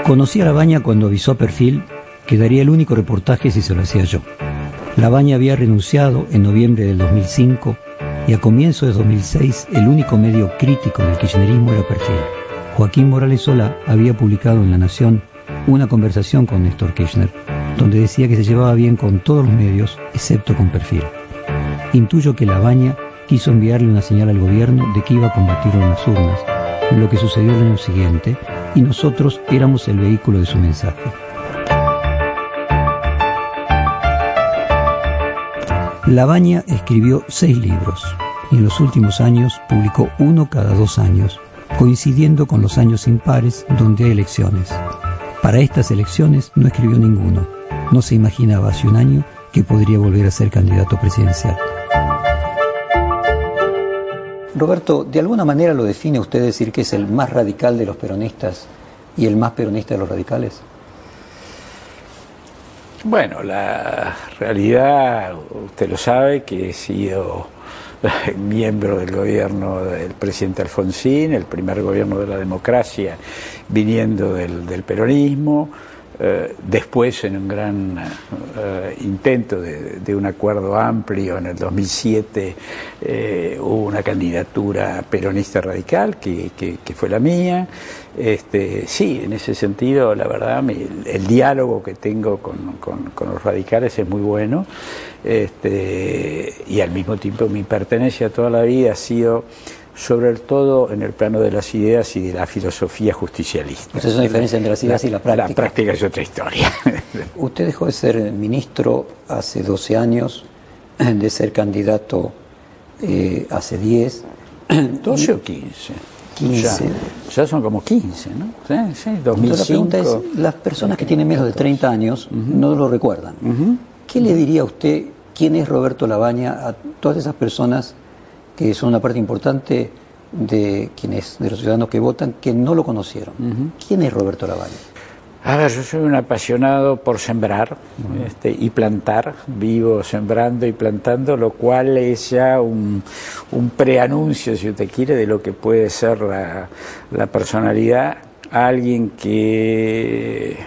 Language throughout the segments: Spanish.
Conocí a Labaña cuando avisó a Perfil que daría el único reportaje si se lo hacía yo. Labaña había renunciado en noviembre del 2005 y a comienzos de 2006 el único medio crítico del kirchnerismo era Perfil. Joaquín Morales Solá había publicado en La Nación una conversación con Néstor Kirchner, donde decía que se llevaba bien con todos los medios, excepto con Perfil. Intuyo que Labaña quiso enviarle una señal al gobierno de que iba a combatirlo en las urnas, lo que sucedió el año siguiente, y nosotros éramos el vehículo de su mensaje. Labaña escribió 6 libros y en los últimos años publicó uno cada 2 años, coincidiendo con los años impares donde hay elecciones. Para estas elecciones no escribió ninguno. No se imaginaba hace un año que podría volver a ser candidato presidencial. Roberto, ¿de alguna manera lo define usted decir que es el más radical de los peronistas y el más peronista de los radicales? Bueno, la realidad, usted lo sabe, que he sido miembro del gobierno del presidente Alfonsín, el primer gobierno de la democracia viniendo del peronismo. Después, en un gran intento de un acuerdo amplio en el 2007, hubo una candidatura peronista radical que fue la mía. Sí, en ese sentido, la verdad, el diálogo que tengo con los radicales es muy bueno, y al mismo tiempo mi pertenencia toda la vida ha sido sobre todo en el plano de las ideas y de la filosofía justicialista. Esa es una diferencia entre las ideas y la práctica. La práctica es otra historia. Usted dejó de ser ministro hace 12 años, de ser candidato hace 10. ¿12 o 15? 15. Ya son como 15, ¿no? Sí, 2005. Entonces la pregunta es, las personas que tienen menos de 30 años no lo recuerdan. ¿Qué le diría a usted, quién es Roberto Labaña, a todas esas personas que son una parte importante de los ciudadanos que votan, que no lo conocieron? ¿Quién es Roberto Labaña? A ver, yo soy un apasionado por sembrar y plantar, vivo sembrando y plantando, lo cual es ya un preanuncio, si usted quiere, de lo que puede ser la personalidad. Alguien que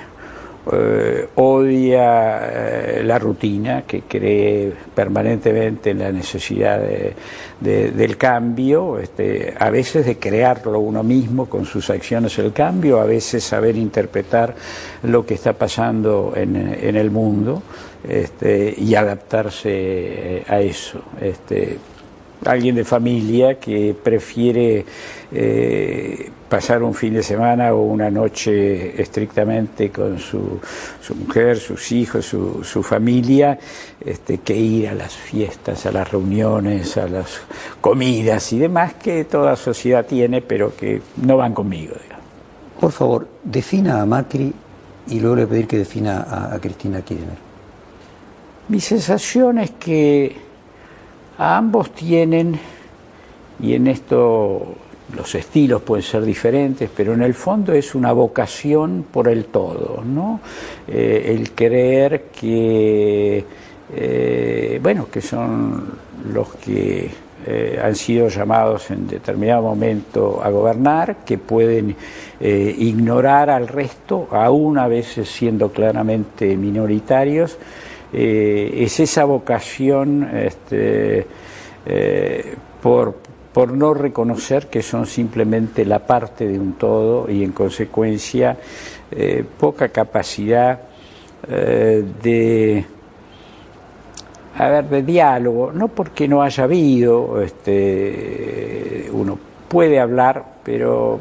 odia la rutina, que cree permanentemente en la necesidad del cambio, a veces de crearlo uno mismo con sus acciones el cambio, a veces saber interpretar lo que está pasando en el mundo y adaptarse a eso. Alguien de familia que prefiere pasar un fin de semana o una noche estrictamente con su mujer, sus hijos, su familia, que ir a las fiestas, a las reuniones, a las comidas y demás que toda sociedad tiene, pero que no van conmigo, digamos. Por favor, defina a Macri y luego le voy a pedir que defina a Cristina Kirchner. Mi sensación es que a ambos tienen, y en esto los estilos pueden ser diferentes, pero en el fondo es una vocación por el todo, ¿no? El creer que, que son los que han sido llamados en determinado momento a gobernar, que pueden ignorar al resto, aún a veces siendo claramente minoritarios. Es esa vocación por no reconocer que son simplemente la parte de un todo y en consecuencia poca capacidad de diálogo, no porque no haya habido, uno puede hablar, pero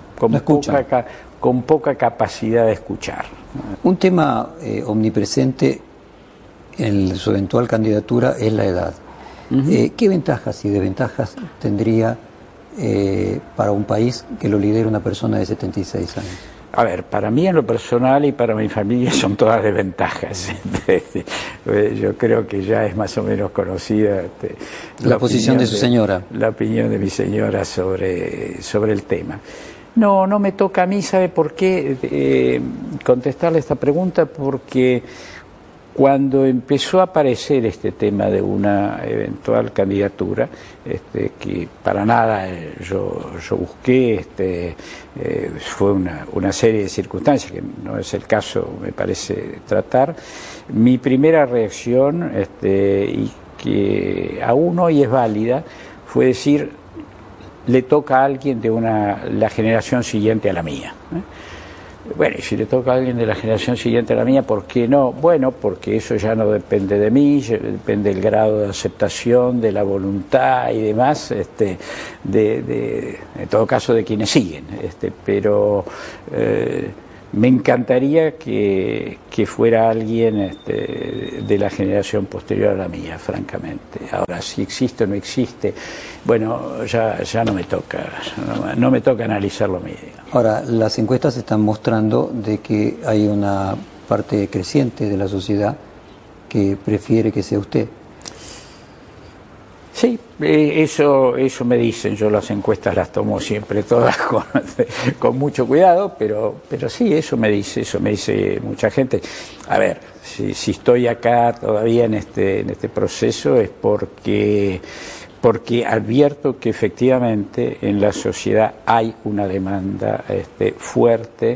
con poca capacidad de escuchar. Un tema omnipresente en su eventual candidatura es la edad. ¿Qué ventajas y desventajas tendría para un país que lo lidere una persona de 76 años? A ver, para mí en lo personal y para mi familia son todas desventajas. Yo creo que ya es más o menos conocida la posición de su señora. La opinión de mi señora sobre el tema. No me toca a mí, ¿sabe por qué? Contestarle esta pregunta, porque Cuando empezó a aparecer este tema de una eventual candidatura, que para nada yo busqué, fue una serie de circunstancias que no es el caso, me parece, tratar, mi primera reacción, y que aún hoy es válida, fue decir, le toca a alguien de la generación siguiente a la mía. Bueno, y si le toca a alguien de la generación siguiente a la mía, ¿por qué no? Bueno, porque eso ya no depende de mí, depende del grado de aceptación, de la voluntad y demás, en todo caso de quienes siguen. Pero me encantaría que fuera alguien de la generación posterior a la mía, francamente. Ahora, si existe o no existe, bueno, ya no me toca analizarlo a mí. Ahora, las encuestas están mostrando de que hay una parte creciente de la sociedad que prefiere que sea usted. Sí, eso me dicen, yo las encuestas las tomo siempre todas con mucho cuidado, pero sí, eso me dice mucha gente. A ver, si estoy acá todavía en este proceso es porque advierto que efectivamente en la sociedad hay una demanda fuerte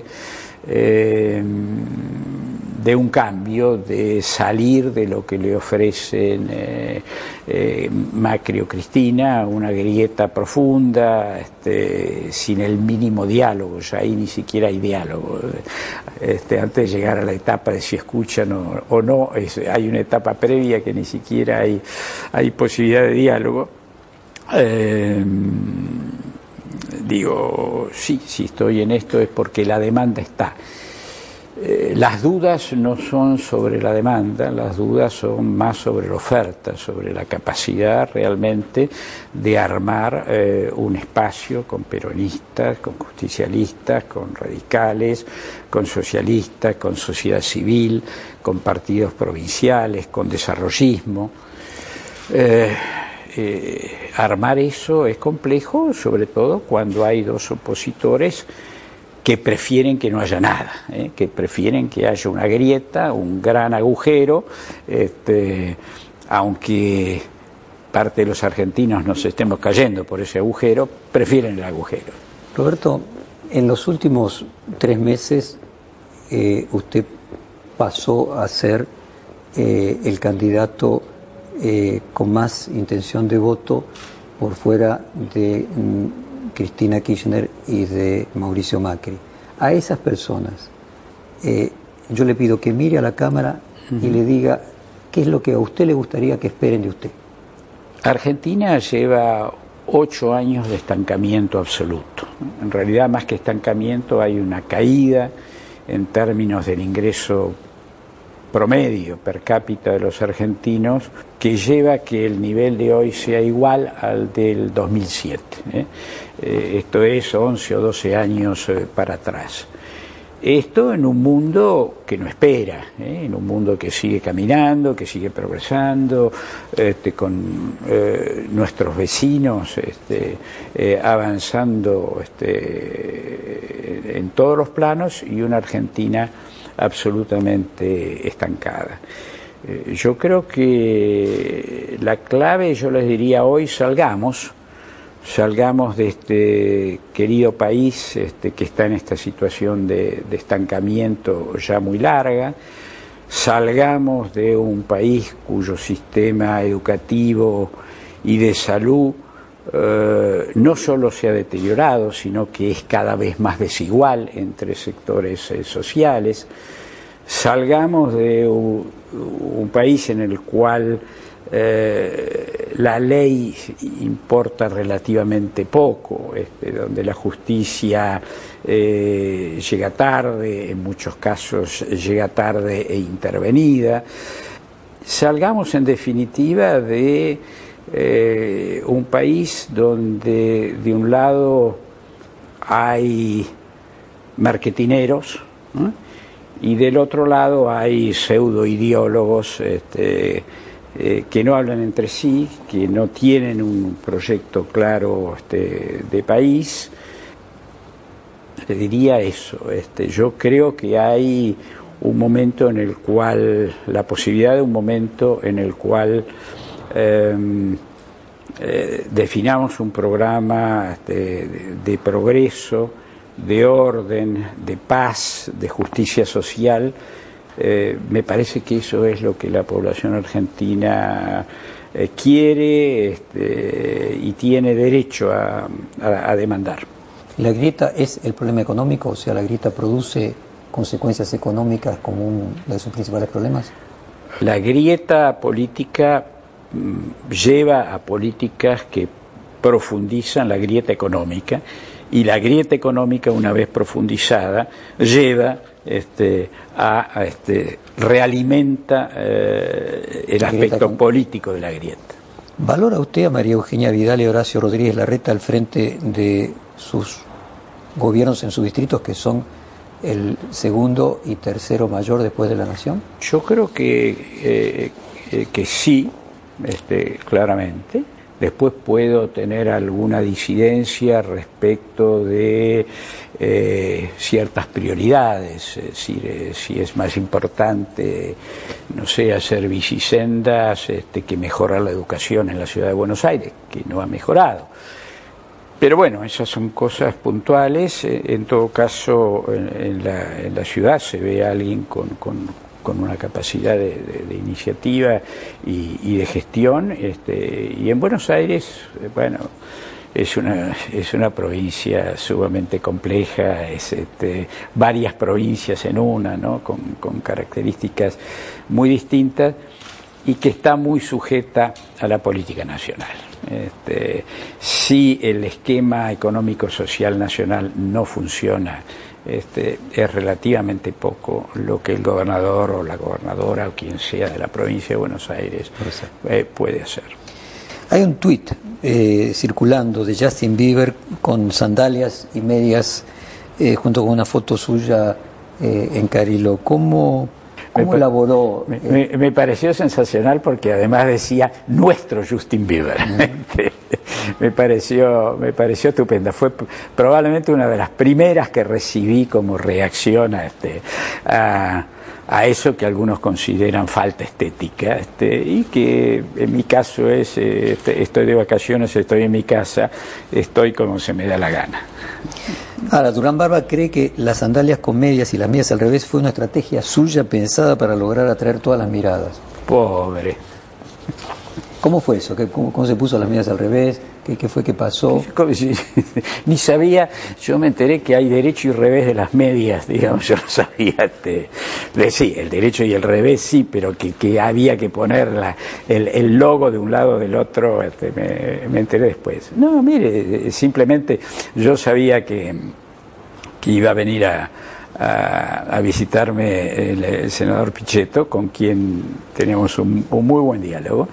de un cambio, de salir de lo que le ofrecen Macri o Cristina, una grieta profunda, sin el mínimo diálogo, ya ahí ni siquiera hay diálogo. Antes de llegar a la etapa de si escuchan o no, hay una etapa previa que ni siquiera hay posibilidad de diálogo. Digo, sí, si estoy en esto es porque la demanda está. Las dudas no son sobre la demanda, las dudas son más sobre la oferta, sobre la capacidad realmente de armar un espacio con peronistas, con justicialistas, con radicales, con socialistas, con sociedad civil, con partidos provinciales, con desarrollismo. Armar eso es complejo, sobre todo cuando hay dos opositores que prefieren que no haya nada, que prefieren que haya una grieta, un gran agujero, aunque parte de los argentinos nos estemos cayendo por ese agujero, prefieren el agujero. Roberto, en los últimos 3 meses usted pasó a ser el candidato con más intención de voto por fuera de Cristina Kirchner y de Mauricio Macri. A esas personas yo le pido que mire a la cámara y le diga qué es lo que a usted le gustaría que esperen de usted. Argentina lleva 8 años de estancamiento absoluto. En realidad, más que estancamiento, hay una caída en términos del ingreso promedio per cápita de los argentinos que lleva a que el nivel de hoy sea igual al del 2007. Esto es 11 o 12 años para atrás. Esto en un mundo que no espera, en un mundo que sigue caminando, que sigue progresando, con nuestros vecinos avanzando en todos los planos y una Argentina absolutamente estancada. Yo creo que la clave, yo les diría hoy, salgamos de este querido país que está en esta situación de estancamiento ya muy larga, salgamos de un país cuyo sistema educativo y de salud no solo se ha deteriorado, sino que es cada vez más desigual entre sectores sociales. Salgamos de un país en el cual la ley importa relativamente poco, donde la justicia llega tarde, en muchos casos llega tarde e intervenida. Salgamos en definitiva de un país donde de un lado hay marketineros, y del otro lado hay pseudoideólogos que no hablan entre sí, que no tienen un proyecto claro de país. Le diría eso, yo creo que hay un momento en el cual, la posibilidad de un momento en el cual definamos un programa de progreso, de orden, de paz, de justicia social. Me parece que eso es lo que la población argentina quiere y tiene derecho a demandar. ¿La grieta es el problema económico? O sea, ¿la grieta produce consecuencias económicas como uno de sus principales problemas? La grieta política lleva a políticas que profundizan la grieta económica, y la grieta económica, una vez profundizada, lleva realimenta el aspecto político de la grieta. ¿Valora usted a María Eugenia Vidal y Horacio Rodríguez Larreta al frente de sus gobiernos en sus distritos, que son el segundo y tercero mayor después de la Nación? Yo creo que sí, claramente. Después puedo tener alguna disidencia respecto de ciertas prioridades, es decir, si es más importante, no sé, hacer bicisendas que mejorar la educación en la ciudad de Buenos Aires, que no ha mejorado. Pero bueno, esas son cosas puntuales. En todo caso, en la ciudad se ve a alguien con una capacidad de iniciativa y de gestión, y en Buenos Aires, bueno, es una provincia sumamente compleja, es varias provincias en una, ¿no? con características muy distintas, y que está muy sujeta a la política nacional. Si el esquema económico-social nacional no funciona, es relativamente poco lo que el gobernador o la gobernadora o quien sea de la provincia de Buenos Aires puede hacer. Hay un tuit circulando de Justin Bieber con sandalias y medias junto con una foto suya en Cariló. ¿Cómo elaboró? Me pareció sensacional porque además decía nuestro Justin Bieber. Me pareció estupenda. Fue probablemente una de las primeras que recibí como reacción a eso que algunos consideran falta estética, y que en mi caso es, estoy de vacaciones, estoy en mi casa, estoy como se me da la gana. Ahora, Durán Barba cree que las sandalias con medias y las medias al revés fue una estrategia suya pensada para lograr atraer todas las miradas. Pobre. ¿Cómo fue eso? ¿Cómo se puso las medias al revés? ¿Qué fue que pasó? Ni sabía, yo me enteré que hay derecho y revés de las medias, digamos, yo no sabía. Sí, el derecho y el revés sí, pero que había que poner el logo de un lado o del otro, me enteré después. No, mire, simplemente yo sabía que iba a venir a visitarme el senador Pichetto, con quien tenemos un muy buen diálogo,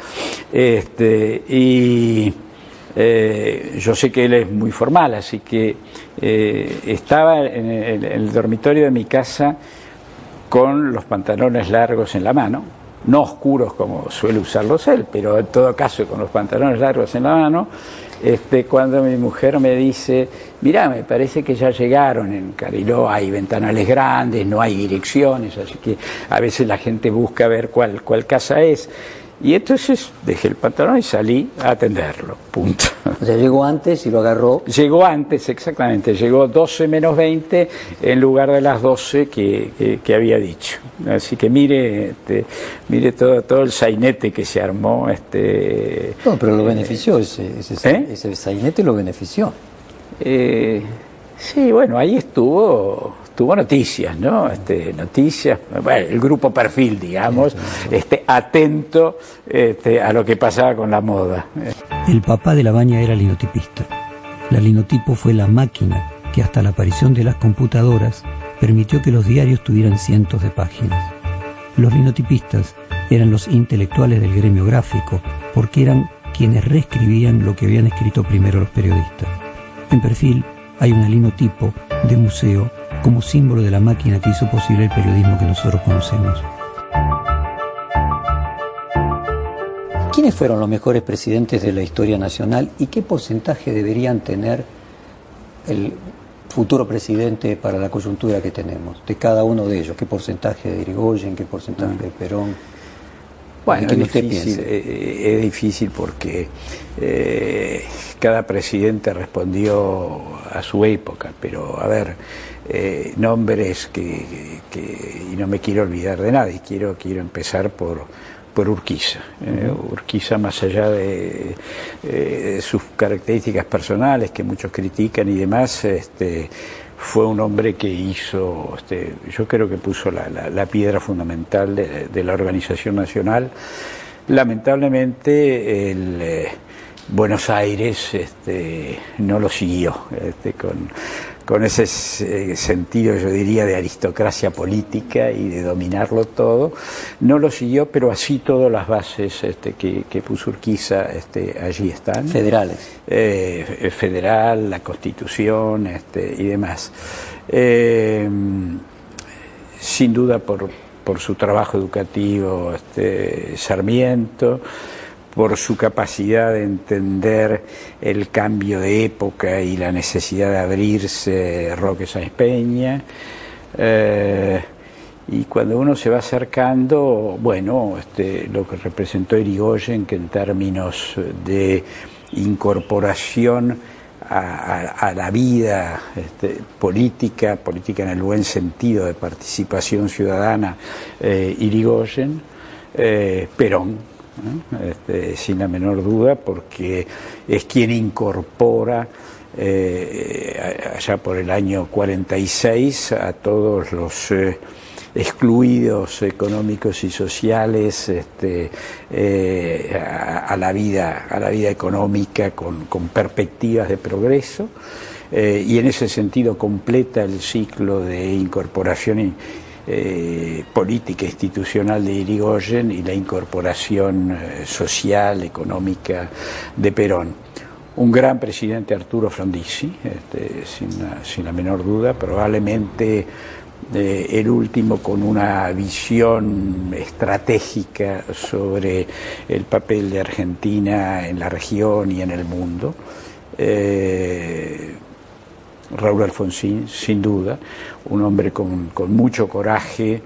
y yo sé que él es muy formal, así que estaba en el dormitorio de mi casa con los pantalones largos en la mano, no oscuros como suele usarlos él, pero en todo caso con los pantalones largos en la mano, cuando mi mujer me dice: mirá, me parece que ya llegaron en Cariló, hay ventanales grandes, no hay direcciones, así que a veces la gente busca ver cuál casa es. Y entonces dejé el pantalón y salí a atenderlo, punto. O sea, llegó antes y lo agarró. Llegó antes, exactamente, llegó 12 menos 20 en lugar de las 12 que había dicho. Así que mire todo el sainete que se armó. No, pero lo benefició, ese sainete lo benefició. Sí, bueno, ahí tuvo noticias, ¿no? Noticias, bueno, el grupo Perfil, digamos, atento a lo que pasaba con la moda. El papá de Labaña era linotipista. La linotipo fue la máquina que hasta la aparición de las computadoras permitió que los diarios tuvieran cientos de páginas. Los linotipistas eran los intelectuales del gremio gráfico, porque eran quienes reescribían lo que habían escrito primero los periodistas. En Perfil hay una linotipo de museo como símbolo de la máquina que hizo posible el periodismo que nosotros conocemos. ¿Quiénes fueron los mejores presidentes de la historia nacional y qué porcentaje deberían tener el futuro presidente para la coyuntura que tenemos, de cada uno de ellos? ¿Qué porcentaje de Irigoyen, qué porcentaje de Perón? Bueno, es difícil porque cada presidente respondió a su época, pero a ver, nombres y no me quiero olvidar de nadie, quiero empezar por Urquiza. Urquiza, más allá de sus características personales que muchos critican y demás, fue un hombre que hizo, yo creo que puso la piedra fundamental de la organización nacional. Lamentablemente Buenos Aires no lo siguió con ese sentido, yo diría, de aristocracia política y de dominarlo todo. No lo siguió, pero así todas las bases que puso Urquiza allí están. Federales. Federal, la Constitución y demás. Sin duda por su trabajo educativo, Sarmiento, por su capacidad de entender el cambio de época y la necesidad de abrirse, Roque Sáenz Peña. Y cuando uno se va acercando, bueno, lo que representó Irigoyen, que en términos de incorporación a la vida política en el buen sentido de participación ciudadana, Irigoyen, Perón, sin la menor duda, porque es quien incorpora allá por el año 46 a todos los excluidos económicos y sociales a la vida económica con perspectivas de progreso, y en ese sentido completa el ciclo de incorporación política institucional de Irigoyen y la incorporación social, económica de Perón. Un gran presidente, Arturo Frondizi, sin la menor duda, probablemente el último con una visión estratégica sobre el papel de Argentina en la región y en el mundo. Raúl Alfonsín, sin duda, un hombre con mucho coraje,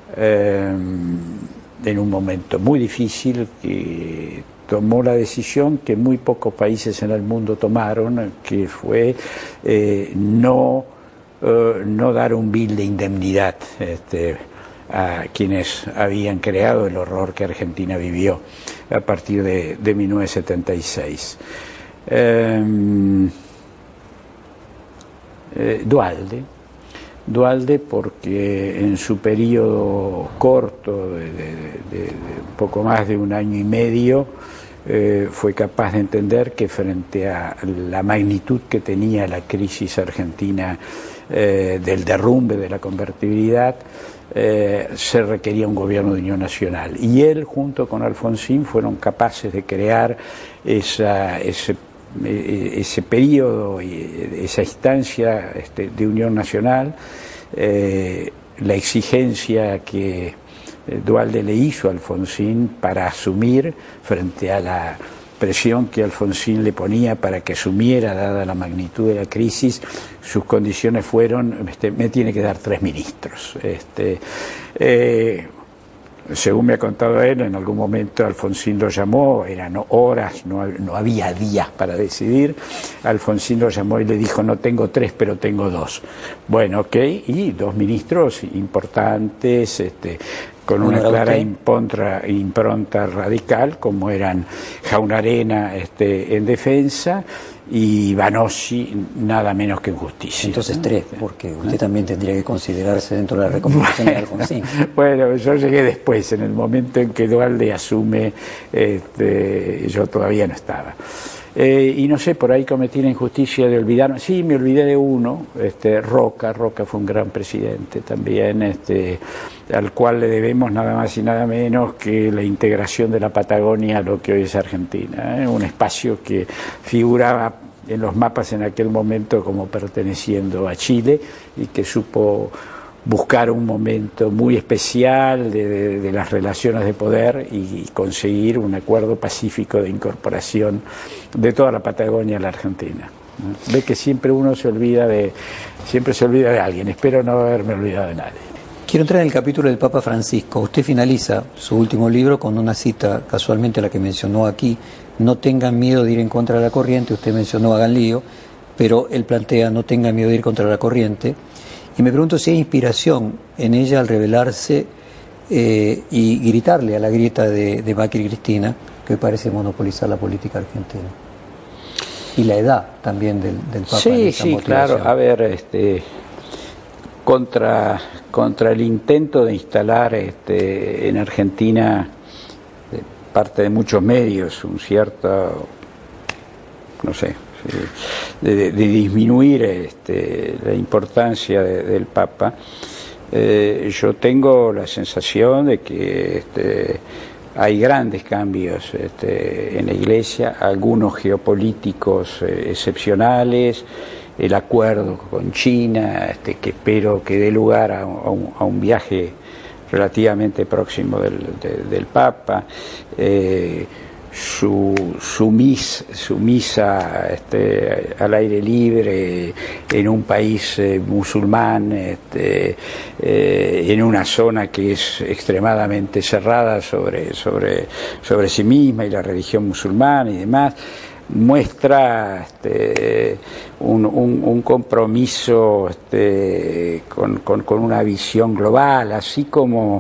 en un momento muy difícil, que tomó la decisión que muy pocos países en el mundo tomaron, que fue no dar un bill de indemnidad a quienes habían creado el horror que Argentina vivió a partir de 1976. Duhalde porque en su periodo corto de poco más de un año y medio fue capaz de entender que frente a la magnitud que tenía la crisis argentina del derrumbe de la convertibilidad, se requería un gobierno de unión nacional, y él junto con Alfonsín fueron capaces de crear ese periodo y esa instancia de unión nacional. La exigencia que Duhalde le hizo a Alfonsín para asumir frente a la presión que Alfonsín le ponía para que asumiera, dada la magnitud de la crisis, sus condiciones fueron: me tiene que dar 3 ministros. Según me ha contado él, en algún momento Alfonsín lo llamó, eran horas, no había días para decidir. Alfonsín lo llamó y le dijo: no tengo 3, pero tengo 2. Bueno, ok, y 2 ministros importantes, con una clara impronta radical, como eran Jaunarena en defensa y Banossi, nada menos que en justicia. Entonces 3, porque usted también tendría que considerarse dentro de la recomendación de Alfonsín. Bueno, yo llegué después, en el momento en que Duhalde asume, yo todavía no estaba. Y no sé, por ahí cometí la injusticia de olvidarme. Sí, me olvidé de uno, Roca fue un gran presidente también, al cual le debemos nada más y nada menos que la integración de la Patagonia a lo que hoy es Argentina, un espacio que figuraba en los mapas en aquel momento como perteneciendo a Chile, y que supo buscar un momento muy especial de las relaciones de poder y conseguir un acuerdo pacífico de incorporación de toda la Patagonia a la Argentina. Ve que siempre uno siempre se olvida de alguien. Espero no haberme olvidado de nadie. Quiero entrar en el capítulo del Papa Francisco. Usted finaliza su último libro con una cita, casualmente la que mencionó aquí: no tengan miedo de ir en contra de la corriente. Usted mencionó hagan lío, pero él plantea no tengan miedo de ir contra la corriente. Y me pregunto si hay inspiración en ella al revelarse y gritarle a la grieta de Macri y Cristina, que hoy parece monopolizar la política argentina. Y la edad también del Papa. Sí, claro. A ver, contra el intento de instalar en Argentina, parte de muchos medios, un cierto, no sé, de disminuir la importancia del Papa, yo tengo la sensación de que hay grandes cambios en la Iglesia, algunos geopolíticos excepcionales, el acuerdo con China, que espero que dé lugar a un viaje relativamente próximo del Papa, su misa al aire libre en un país musulmán, en una zona que es extremadamente cerrada sobre sí misma y la religión musulmana y demás, muestra un compromiso con una visión global, así como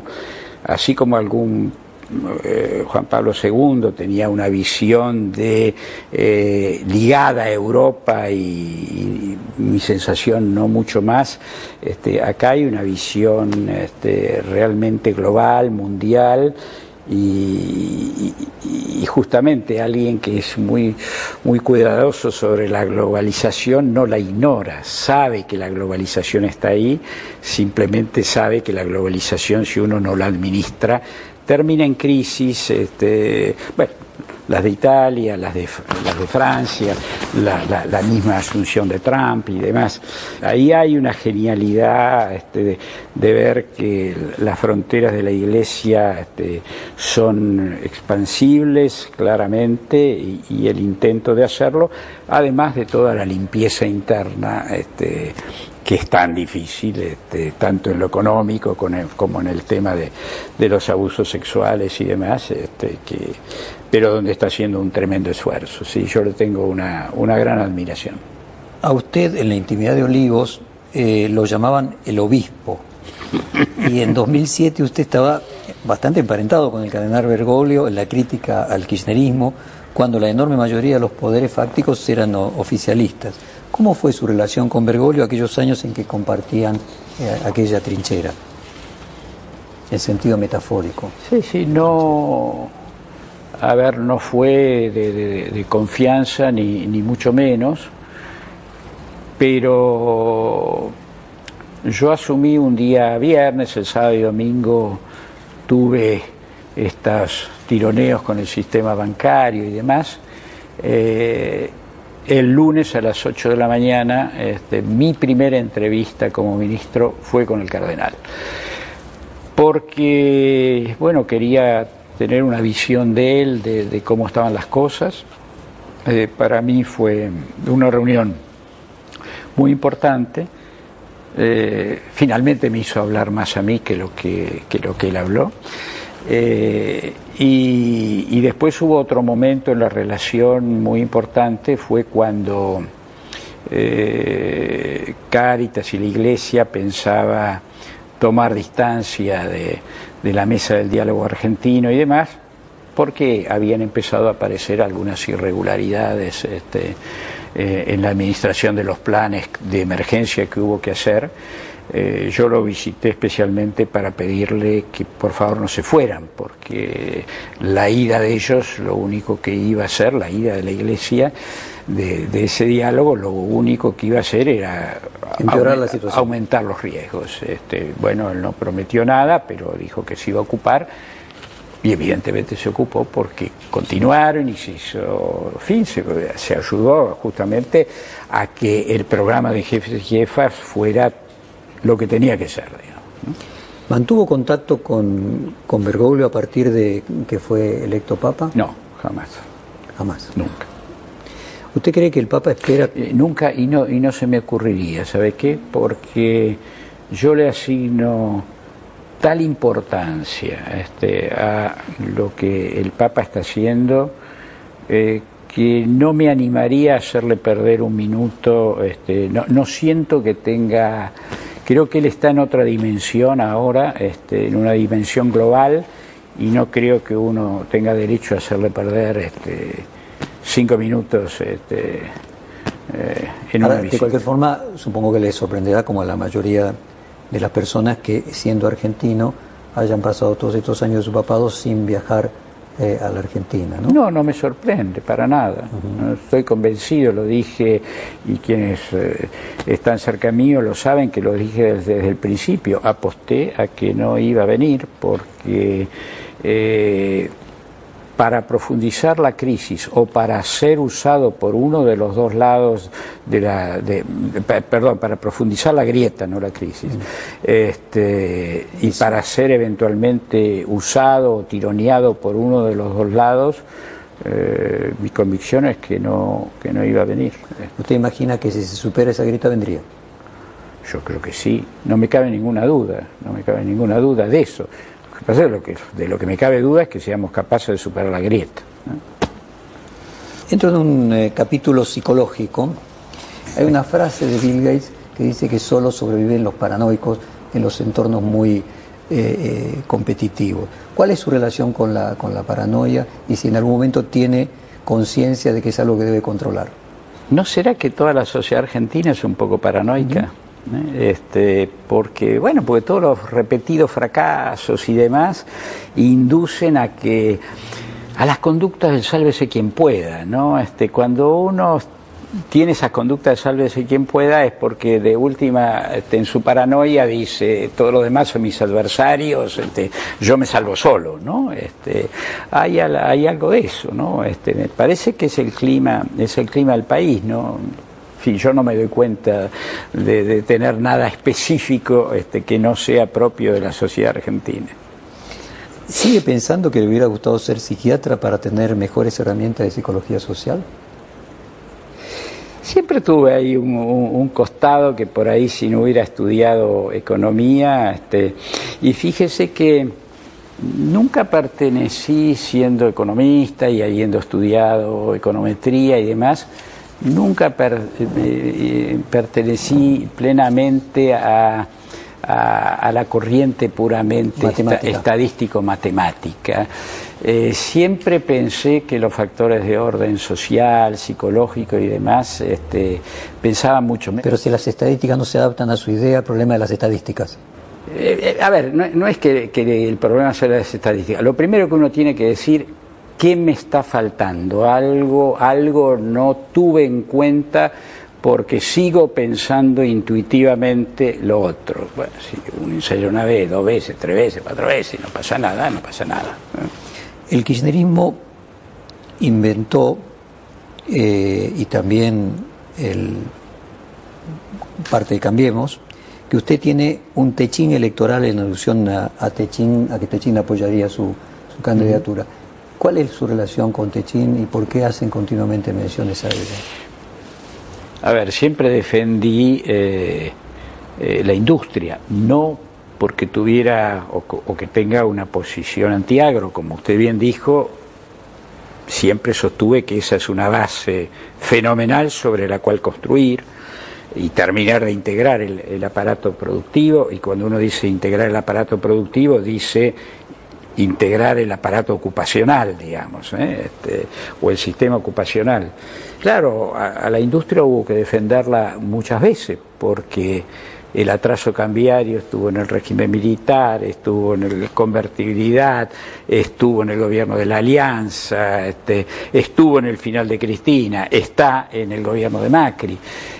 Juan Pablo II tenía una visión ligada a Europa y mi sensación no mucho más. Acá hay una visión realmente global, mundial, y justamente alguien que es muy cuidadoso sobre la globalización no la ignora, sabe que la globalización está ahí, simplemente sabe que la globalización, si uno no la administra, termina en crisis, las de Italia, las de Francia, la misma asunción de Trump y demás. Ahí hay una genialidad de ver que las fronteras de la Iglesia son expansibles claramente y el intento de hacerlo, además de toda la limpieza interna que es tan difícil, tanto en lo económico como en el tema de los abusos sexuales y demás, pero donde está haciendo un tremendo esfuerzo. Sí, yo le tengo una gran admiración. A usted, en la intimidad de Olivos, lo llamaban el obispo, y en 2007 usted estaba bastante emparentado con el cardenal Bergoglio en la crítica al kirchnerismo, cuando la enorme mayoría de los poderes fácticos eran oficialistas. ¿Cómo fue su relación con Bergoglio aquellos años en que compartían aquella trinchera, en sentido metafórico? Sí, no fue de confianza ni mucho menos, pero yo asumí un día viernes, el sábado y domingo tuve estos tironeos con el sistema bancario y demás. El lunes a las 8 de la mañana, mi primera entrevista como ministro fue con el cardenal, porque, quería tener una visión de él, de cómo estaban las cosas. Para mí fue una reunión muy importante. Finalmente me hizo hablar más a mí que lo que él habló. Y después hubo otro momento en la relación muy importante, fue cuando Cáritas y la Iglesia pensaba tomar distancia de la mesa del diálogo argentino y demás, porque habían empezado a aparecer algunas irregularidades en la administración de los planes de emergencia que hubo que hacer. Yo lo visité especialmente para pedirle que por favor no se fueran, porque la ida de ellos, lo único que iba a hacer, la ida de la Iglesia de ese diálogo, lo único que iba a hacer era empeorar la situación, aumentar los riesgos. Él no prometió nada, pero dijo que se iba a ocupar, y evidentemente se ocupó, porque continuaron y se hizo, se ayudó justamente a que el programa de jefes y jefas fuera lo que tenía que ser, digamos, ¿no? ¿Mantuvo contacto con Bergoglio a partir de que fue electo Papa? No, jamás. Jamás. Nunca. ¿Usted cree que el Papa espera? Nunca, y no se me ocurriría, ¿sabe qué? Porque yo le asigno tal importancia a lo que el Papa está haciendo que no me animaría a hacerle perder un minuto. No siento que tenga... Creo que él está en otra dimensión ahora, en una dimensión global, y no creo que uno tenga derecho a hacerle perder 5 minutos en una visita. De cualquier forma, supongo que le sorprenderá, como a la mayoría de las personas, que siendo argentino hayan pasado todos estos años de su papado sin viajar a la Argentina, ¿no? No me sorprende para nada. No estoy convencido, lo dije, y quienes están cerca mío lo saben, que lo dije desde el principio. Aposté a que no iba a venir porque para profundizar la crisis o para ser usado por uno de los dos lados para profundizar la grieta, no la crisis, y para ser eventualmente usado o tironeado por uno de los dos lados, mi convicción es que no iba a venir. ¿Usted imagina que si se supera esa grieta vendría? Yo creo que sí, no me cabe ninguna duda de eso. De lo que me cabe duda es que seamos capaces de superar la grieta, ¿no? Dentro de un capítulo psicológico hay una frase de Bill Gates que dice que solo sobreviven los paranoicos en los entornos muy competitivos. ¿Cuál es su relación con la paranoia y si en algún momento tiene conciencia de que es algo que debe controlar? ¿No será que toda la sociedad argentina es un poco paranoica? Porque todos los repetidos fracasos y demás inducen a las conductas del sálvese quien pueda, ¿no? Cuando uno tiene esas conductas de sálvese quien pueda es porque de última en su paranoia dice todos los demás son mis adversarios, yo me salvo solo, ¿no? Hay algo de eso, ¿no? Me parece que es el clima del país, ¿no? Sí, yo no me doy cuenta de tener nada específico que no sea propio de la sociedad argentina. ¿Sigue pensando que le hubiera gustado ser psiquiatra para tener mejores herramientas de psicología social? Siempre tuve ahí un costado que por ahí, si no hubiera estudiado economía, y fíjese que nunca pertenecí, siendo economista y habiendo estudiado econometría y demás, nunca pertenecí plenamente a la corriente puramente estadístico-matemática. Siempre pensé que los factores de orden social, psicológico y demás pensaban mucho menos. Pero si las estadísticas no se adaptan a su idea, el problema de las estadísticas. No es que el problema sea las estadísticas. Lo primero que uno tiene que decir: ¿qué me está faltando? Algo no tuve en cuenta porque sigo pensando intuitivamente lo otro. Bueno, si un ensayo una vez, 2 veces, 3 veces, 4 veces, no pasa nada. El kirchnerismo inventó, y también parte de Cambiemos, que usted tiene un techín electoral en alusión a que Techín apoyaría su candidatura. ¿Cuál es su relación con Techín y por qué hacen continuamente menciones a ella? Siempre defendí la industria, no porque tuviera o que tenga una posición antiagro, como usted bien dijo. Siempre sostuve que esa es una base fenomenal sobre la cual construir y terminar de integrar el aparato productivo, y cuando uno dice integrar el aparato productivo, dice integrar el aparato ocupacional, digamos, o el sistema ocupacional. Claro, a la industria hubo que defenderla muchas veces, porque el atraso cambiario estuvo en el régimen militar, estuvo en la convertibilidad, estuvo en el gobierno de la Alianza, estuvo en el final de Cristina, está en el gobierno de Macri.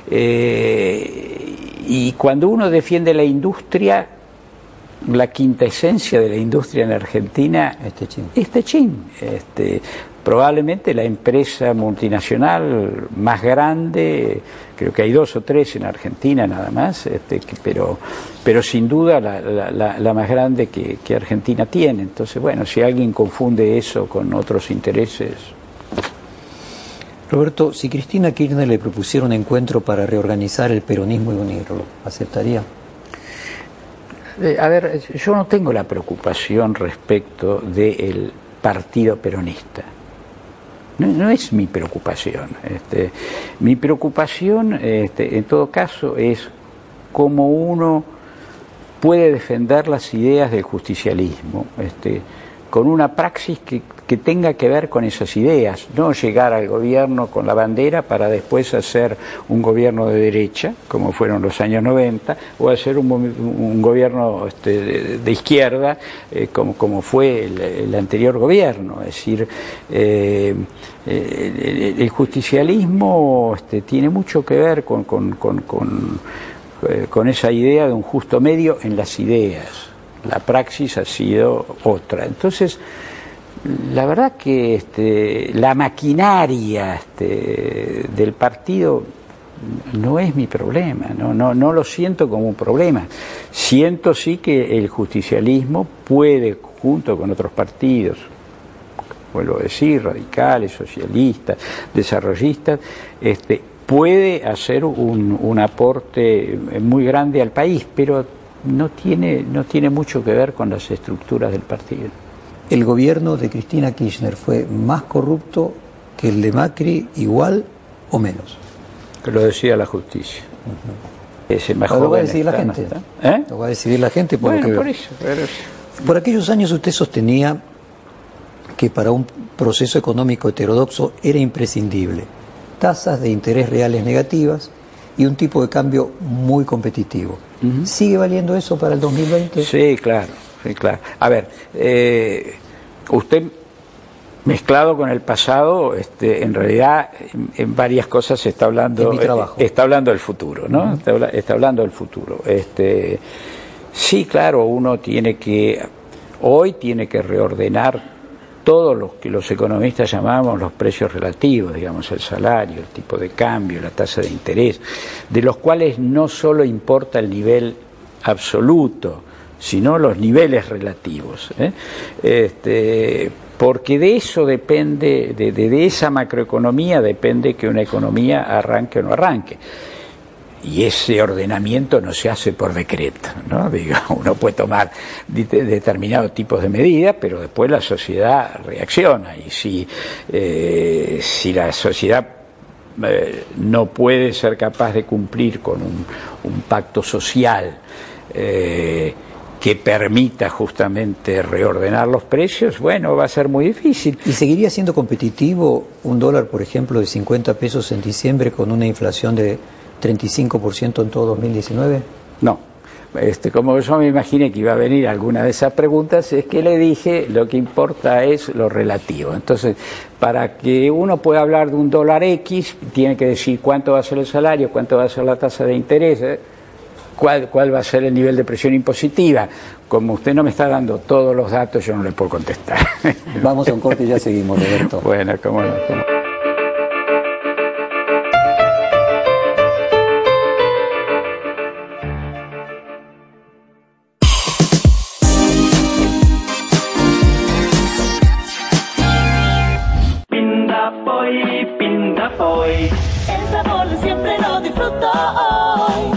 Y cuando uno defiende la industria, la quinta esencia de la industria en Argentina es Techín. Probablemente la empresa multinacional más grande, creo que hay 2 o 3 en Argentina nada más, pero sin duda la más grande que Argentina tiene. Entonces, si alguien confunde eso con otros intereses... Roberto, si Cristina Kirchner le propusiera un encuentro para reorganizar el peronismo y unirlo, ¿aceptaría? A ver, yo no tengo la preocupación respecto del partido peronista. No es mi preocupación. Mi preocupación, en todo caso, es cómo uno puede defender las ideas del justicialismo con una praxis que tenga que ver con esas ideas, no llegar al gobierno con la bandera para después hacer un gobierno de derecha, como fueron los años 90, o hacer un gobierno de izquierda, como fue el anterior gobierno. Es decir, el justicialismo tiene mucho que ver con esa idea de un justo medio en las ideas. La praxis ha sido otra. Entonces, la verdad que la maquinaria del partido no es mi problema, no lo siento como un problema. Siento sí que el justicialismo puede, junto con otros partidos, vuelvo a decir, radicales, socialistas, desarrollistas, puede hacer un aporte muy grande al país, pero no tiene mucho que ver con las estructuras del partido. ¿El gobierno de Cristina Kirchner fue más corrupto que el de Macri, igual o menos? Que lo decida la justicia. Ese más lo va a decidir la gente. Lo va a decidir la gente por lo que veo. Por aquellos años usted sostenía que para un proceso económico heterodoxo era imprescindible tasas de interés reales negativas y un tipo de cambio muy competitivo. ¿Sigue valiendo eso para el 2020? Sí, claro. A ver, usted mezclado con el pasado, en realidad en varias cosas está hablando del futuro, ¿no? Está hablando del futuro. Sí, claro, uno hoy tiene que reordenar todo lo que los economistas llamamos los precios relativos, digamos, el salario, el tipo de cambio, la tasa de interés, de los cuales no solo importa el nivel absoluto, sino los niveles relativos, porque de eso depende, de esa macroeconomía depende que una economía arranque o no arranque. Y ese ordenamiento no se hace por decreto, ¿no? Uno puede tomar determinados tipos de medidas, pero después la sociedad reacciona. Y si la sociedad no puede ser capaz de cumplir con un pacto social que permita justamente reordenar los precios, bueno, va a ser muy difícil. ¿Y seguiría siendo competitivo un dólar, por ejemplo, de 50 pesos en diciembre con una inflación de 35% en todo 2019? No. Como yo me imaginé que iba a venir alguna de esas preguntas, es que le dije lo que importa es lo relativo. Entonces, para que uno pueda hablar de un dólar X, tiene que decir cuánto va a ser el salario, cuánto va a ser la tasa de interés, cuál va a ser el nivel de presión impositiva. Como usted no me está dando todos los datos, yo no le puedo contestar. Vamos a un corte y ya seguimos, Roberto. Bueno, cómo no. El sabor de siempre lo disfruto hoy.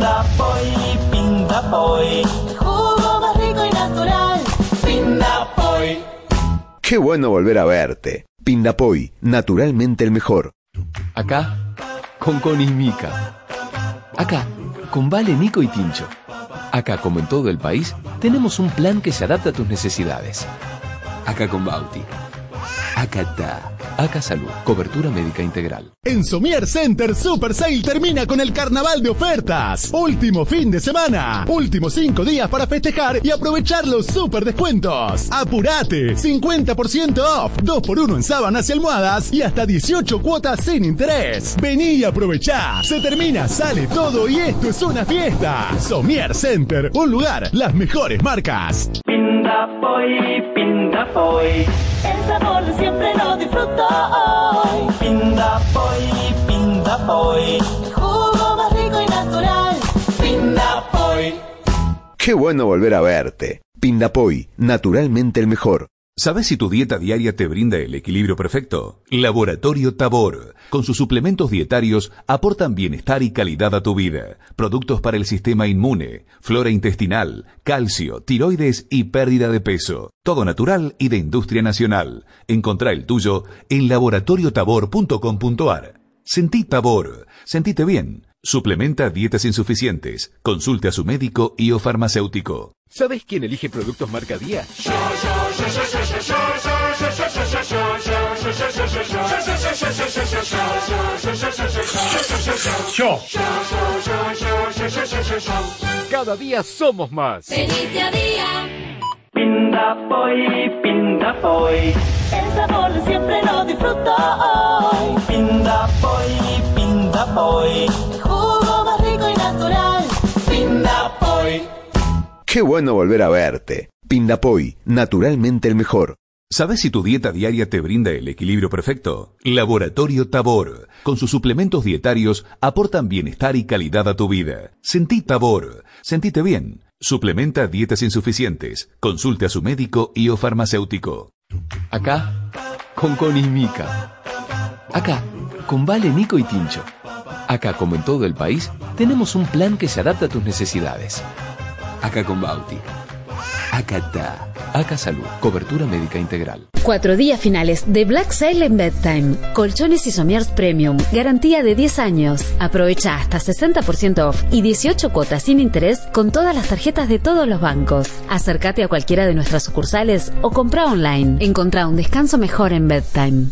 Pindapoy, el jugo más rico y natural. Pindapoy. Qué bueno volver a verte. Pindapoy, naturalmente el mejor. Acá, con Connie y Mica. Acá, con Vale, Nico y Tincho. Acá, como en todo el país, tenemos un plan que se adapta a tus necesidades. Acá con Bauti. Acá está. Acá Salud, cobertura médica integral. En Somier Center Super Sale termina con el carnaval de ofertas. Último fin de semana. Últimos 5 días para festejar y aprovechar los super descuentos. ¡Apurate! 50% off. 2x1 en sábanas y almohadas y hasta 18 cuotas sin interés. Vení y aprovechá. Se termina, sale todo y esto es una fiesta. Somier Center, un lugar, las mejores marcas. Pindapoy. El sabor de siempre lo disfruto hoy. Pindapoy, el jugo más rico y natural. Pindapoy. Qué bueno volver a verte. Pindapoy, naturalmente el mejor. ¿Sabes si tu dieta diaria te brinda el equilibrio perfecto? Laboratorio Tabor. Con sus suplementos dietarios aportan bienestar y calidad a tu vida. Productos para el sistema inmune, flora intestinal, calcio, tiroides y pérdida de peso. Todo natural y de industria nacional. Encontrá el tuyo en laboratoriotabor.com.ar. Sentí Tabor. Sentite bien. Suplementa dietas insuficientes. Consulte a su médico y o farmacéutico. ¿Sabes quién elige productos marca Día? Yo. Cada día somos más. Venite a Día. Pindapoy. El sabor de siempre lo disfruto hoy. Pindapoy. El jugo más rico y natural. Pindapoy. Qué bueno volver a verte. Pindapoy, naturalmente el mejor. ¿Sabes si tu dieta diaria te brinda el equilibrio perfecto? Laboratorio Tabor. Con sus suplementos dietarios aportan bienestar y calidad a tu vida. Sentí Tabor. Sentite bien. Suplementa dietas insuficientes. Consulte a su médico y o farmacéutico. Acá, con Connie y Mica. Acá, con Vale, Nico y Tincho. Acá, como en todo el país, tenemos un plan que se adapta a tus necesidades. Acá con Bauti. Acá está. Acá Salud. Cobertura médica integral. 4 días finales de Black Silent Bedtime. Colchones y somiers premium. Garantía de 10 años. Aprovecha hasta 60% off y 18 cuotas sin interés con todas las tarjetas de todos los bancos. Acércate a cualquiera de nuestras sucursales o compra online. Encontrá un descanso mejor en Bedtime.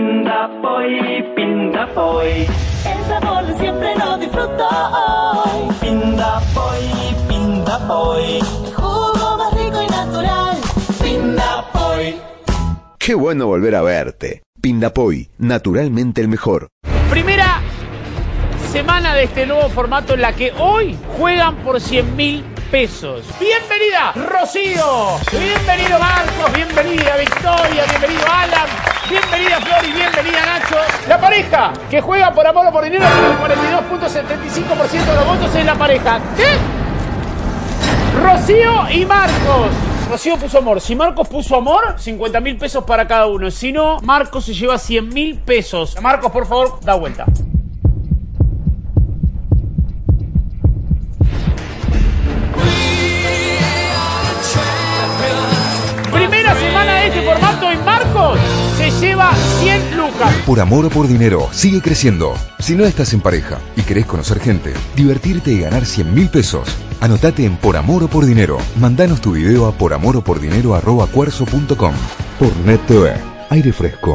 Pindapoy. El sabor de siempre lo disfruto hoy. Pindapoy. El jugo más rico y natural. Pindapoy. Qué bueno volver a verte. Pindapoy, naturalmente el mejor. Primera semana de este nuevo formato en la que hoy juegan por 100.000 pesos. Bienvenida Rocío, bienvenido Marcos, bienvenida Victoria, bienvenido Alan, bienvenida Flor y bienvenida Nacho. La pareja que juega por amor o por dinero tiene el 42.75% de los votos en la pareja. ¿Qué? Rocío y Marcos. Rocío puso amor. Si Marcos puso amor, 50.000 pesos para cada uno. Si no, Marcos se lleva 100.000 pesos. Marcos, por favor, da vuelta. Primera semana de este formato y Marcos se lleva 100 lucas. Por amor o por dinero, sigue creciendo. Si no estás en pareja y querés conocer gente, divertirte y ganar 100.000 pesos, anotate en Por Amor o Por Dinero. Mandanos tu video a poramoropordinero@cuarzo.com. Por Net TV, aire fresco.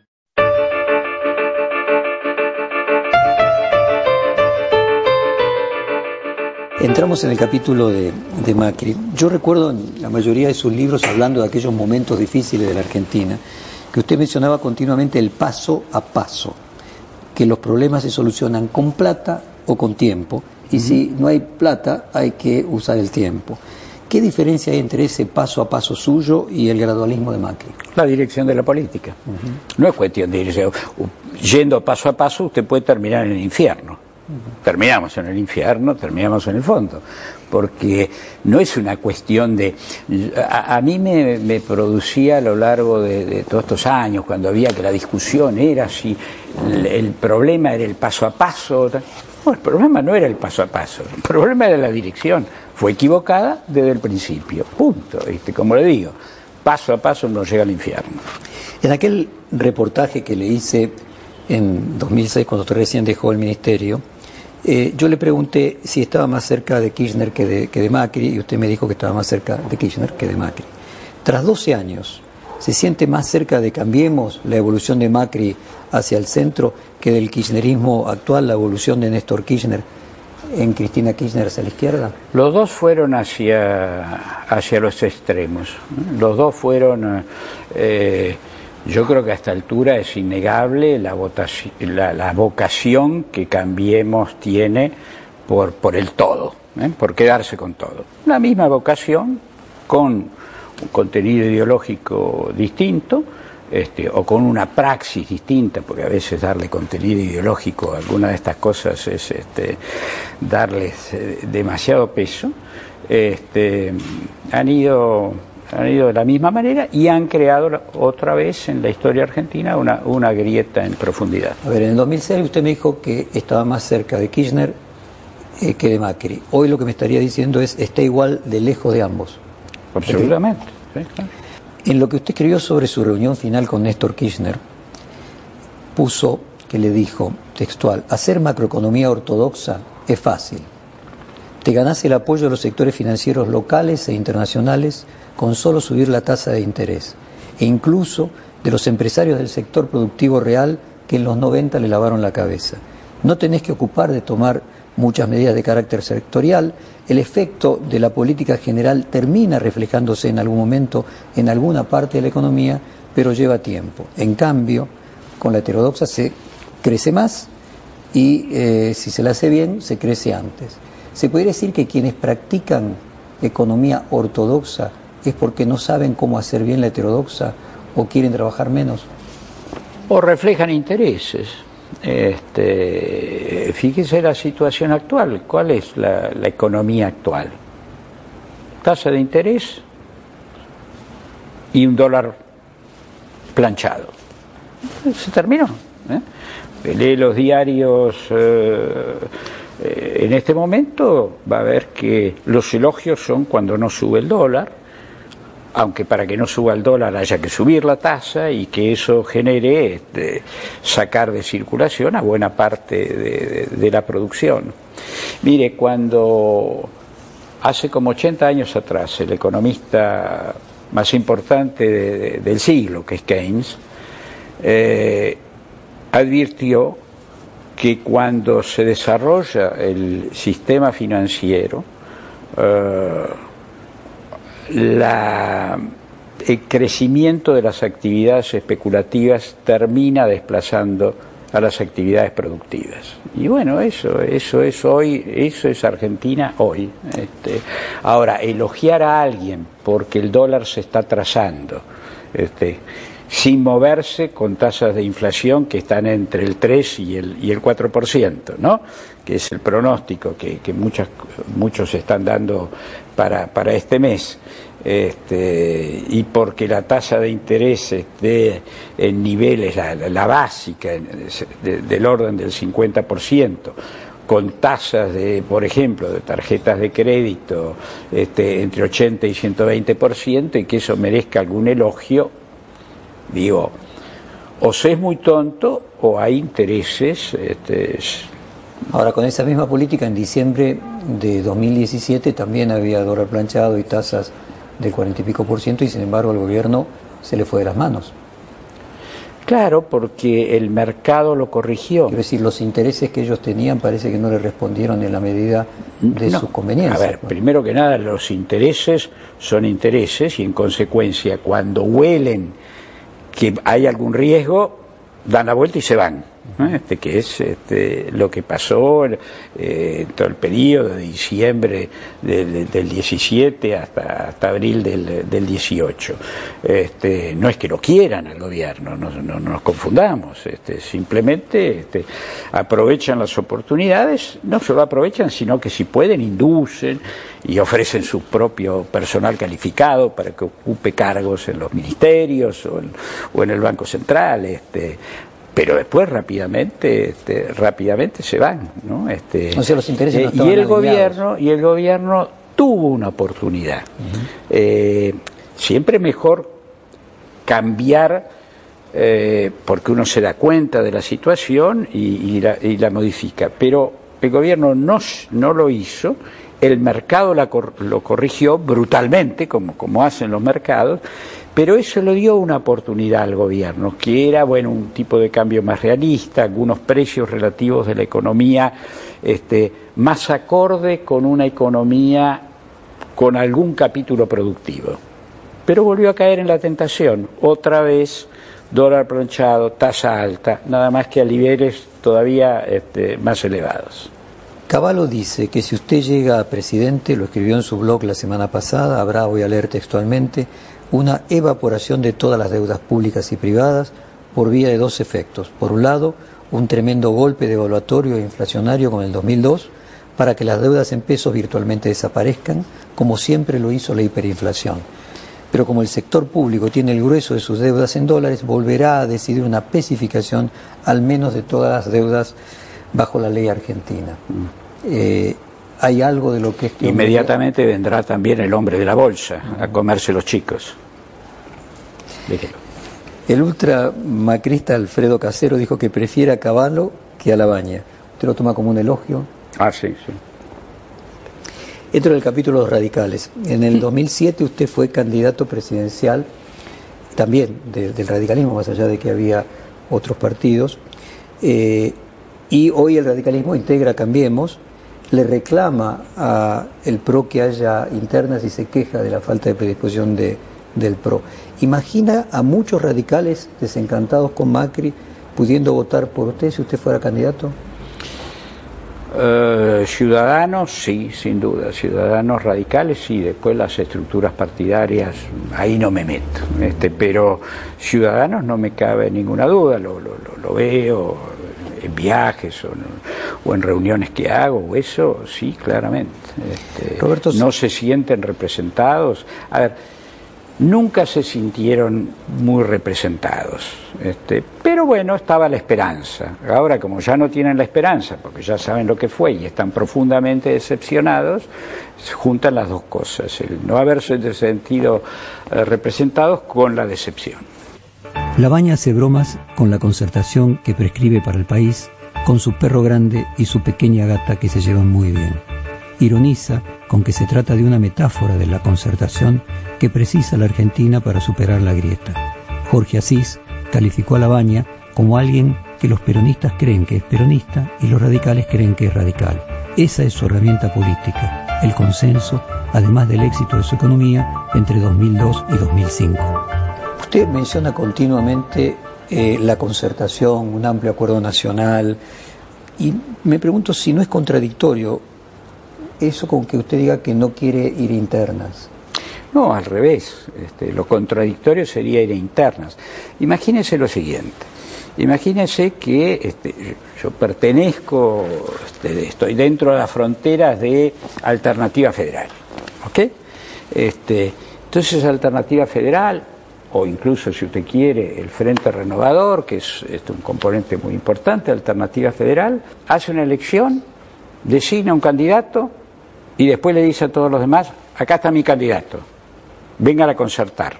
Entramos en el capítulo de Macri. Yo recuerdo en la mayoría de sus libros, hablando de aquellos momentos difíciles de la Argentina, que usted mencionaba continuamente el paso a paso, que los problemas se solucionan con plata o con tiempo, y si no hay plata hay que usar el tiempo. ¿Qué diferencia hay entre ese paso a paso suyo y el gradualismo de Macri? La dirección de la política. No es cuestión de irse yendo paso a paso, usted puede terminar en el infierno. Terminamos en el infierno, terminamos en el fondo, porque no es una cuestión de... A mí me producía a lo largo de todos estos años, cuando había que la discusión era si el problema era el paso a paso. No, el problema no era el paso a paso, el problema era la dirección. Fue equivocada desde el principio, punto. Como le digo, paso a paso uno llega al infierno. En aquel reportaje que le hice en 2006, cuando usted recién dejó el ministerio, yo le pregunté si estaba más cerca de Kirchner que de Macri, y usted me dijo que estaba más cerca de Kirchner que de Macri. Tras 12 años, ¿se siente más cerca de Cambiemos, la evolución de Macri hacia el centro, que del kirchnerismo actual, la evolución de Néstor Kirchner en Cristina Kirchner hacia la izquierda? Los dos fueron hacia los extremos. Los dos fueron... yo creo que a esta altura es innegable la vocación que Cambiemos tiene por el todo, por quedarse con todo. La misma vocación, con un contenido ideológico distinto, o con una praxis distinta, porque a veces darle contenido ideológico a alguna de estas cosas es darles demasiado peso. Han ido han ido de la misma manera y han creado otra vez en la historia argentina una grieta en profundidad. A ver, en el 2006 usted me dijo que estaba más cerca de Kirchner que de Macri. Hoy lo que me estaría diciendo es, está igual de lejos de ambos. Absolutamente. Sí, claro. En lo que usted escribió sobre su reunión final con Néstor Kirchner, puso que le dijo, textual, hacer macroeconomía ortodoxa es fácil. Te ganás el apoyo de los sectores financieros locales e internacionales con solo subir la tasa de interés, e incluso de los empresarios del sector productivo real que en los 90 le lavaron la cabeza. No tenés que ocupar de tomar muchas medidas de carácter sectorial, el efecto de la política general termina reflejándose en algún momento en alguna parte de la economía, pero lleva tiempo. En cambio, con la heterodoxa se crece más y si se la hace bien, se crece antes. ¿Se podría decir que quienes practican economía ortodoxa es porque no saben cómo hacer bien la heterodoxa o quieren trabajar menos? O reflejan intereses. Fíjese la situación actual. ¿Cuál es la economía actual? Tasa de interés y un dólar planchado. Se terminó. Lee los diarios. En este momento va a ver que los elogios son cuando no sube el dólar, aunque para que no suba el dólar haya que subir la tasa y que eso genere sacar de circulación a buena parte de la producción. Mire, cuando hace como 80 años atrás el economista más importante del siglo, que es Keynes, advirtió que cuando se desarrolla el sistema financiero, el crecimiento de las actividades especulativas termina desplazando a las actividades productivas. Y bueno, eso es hoy, eso es Argentina hoy. Ahora, elogiar a alguien porque el dólar se está trazando, sin moverse con tasas de inflación que están entre el 3 y el 4%, ¿no? Que es el pronóstico que muchos están dando para este mes. Y porque la tasa de interés esté en niveles, la básica, del orden del 50%, con tasas de, por ejemplo, de tarjetas de crédito entre 80 y 120%, y que eso merezca algún elogio, digo, o se es muy tonto o hay intereses. Ahora, con esa misma política, en diciembre de 2017 también había dólar planchado y tasas del 40 y pico %, y sin embargo al gobierno se le fue de las manos. Claro, porque el mercado lo corrigió. Quiero decir, los intereses que ellos tenían parece que no le respondieron en la medida de sus conveniencias. A ver, primero que nada, los intereses son intereses y en consecuencia cuando huelen que hay algún riesgo, dan la vuelta y se van, ¿no? Que es lo que pasó en todo el periodo de diciembre del 17 hasta abril del 18. No es que lo quieran al gobierno, no nos confundamos, simplemente aprovechan las oportunidades, no solo aprovechan, sino que si pueden inducen y ofrecen su propio personal calificado para que ocupe cargos en los ministerios o en el Banco Central, pero después rápidamente se van, ¿no? O sea, los intereses no estaban y el gobierno tuvo una oportunidad. Siempre mejor cambiar porque uno se da cuenta de la situación y la modifica, pero el gobierno no lo hizo. El mercado lo corrigió brutalmente, como hacen los mercados, pero eso le dio una oportunidad al gobierno, que era, bueno, un tipo de cambio más realista, algunos precios relativos de la economía más acorde con una economía con algún capítulo productivo. Pero volvió a caer en la tentación, otra vez dólar planchado, tasa alta, nada más que a niveles todavía más elevados. Cavallo dice que si usted llega a presidente, lo escribió en su blog la semana pasada, habrá, voy a leer textualmente, una evaporación de todas las deudas públicas y privadas por vía de dos efectos. Por un lado, un tremendo golpe devaluatorio e inflacionario con el 2002, para que las deudas en pesos virtualmente desaparezcan, como siempre lo hizo la hiperinflación. pero como el sector público tiene el grueso de sus deudas en dólares, volverá a decidir una especificación al menos de todas las deudas bajo la ley argentina. ¿Hay algo de lo que este inmediatamente vendrá también el hombre de la bolsa a comerse los chicos? Déjelo. El ultramacrista Alfredo Casero dijo que prefiere a Cavallo que a Labaña. ¿Usted lo toma como un elogio? Ah, sí, sí. Entro en el capítulo de los radicales. En el 2007 usted fue candidato presidencial también del radicalismo, más allá de que había otros partidos. Y hoy el radicalismo integra Cambiemos, le reclama al PRO que haya internas y se queja de la falta de predisposición del PRO. ¿Imagina a muchos radicales desencantados con Macri pudiendo votar por usted si usted fuera candidato? Ciudadanos, sí, sin duda. Ciudadanos radicales, sí. Después las estructuras partidarias, ahí no me meto. Pero ciudadanos no me cabe ninguna duda. Lo veo en viajes o en reuniones que hago, o eso, sí, claramente. Roberto, no se sienten representados. A ver, nunca se sintieron muy representados, pero bueno, estaba la esperanza. Ahora, como ya no tienen la esperanza, porque ya saben lo que fue y están profundamente decepcionados, se juntan las dos cosas, el no haberse sentido representados con la decepción. Labaña hace bromas con la concertación que prescribe para el país, con su perro grande y su pequeña gata que se llevan muy bien. Ironiza con que se trata de una metáfora de la concertación que precisa la Argentina para superar la grieta. Jorge Asís calificó a Labaña como alguien que los peronistas creen que es peronista y los radicales creen que es radical. Esa es su herramienta política, el consenso, además del éxito de su economía entre 2002 y 2005. Usted menciona continuamente la concertación, un amplio acuerdo nacional, y me pregunto si no es contradictorio eso con que usted diga que no quiere ir a internas. No, al revés. Lo contradictorio sería ir a internas. Imagínese lo siguiente. Imagínese que yo pertenezco, estoy dentro de las fronteras de Alternativa Federal. ¿Ok? Entonces, Alternativa Federal, o incluso, si usted quiere, el Frente Renovador, que es un componente muy importante de Alternativa Federal, hace una elección, designa un candidato y después le dice a todos los demás, acá está mi candidato, vengan a concertar.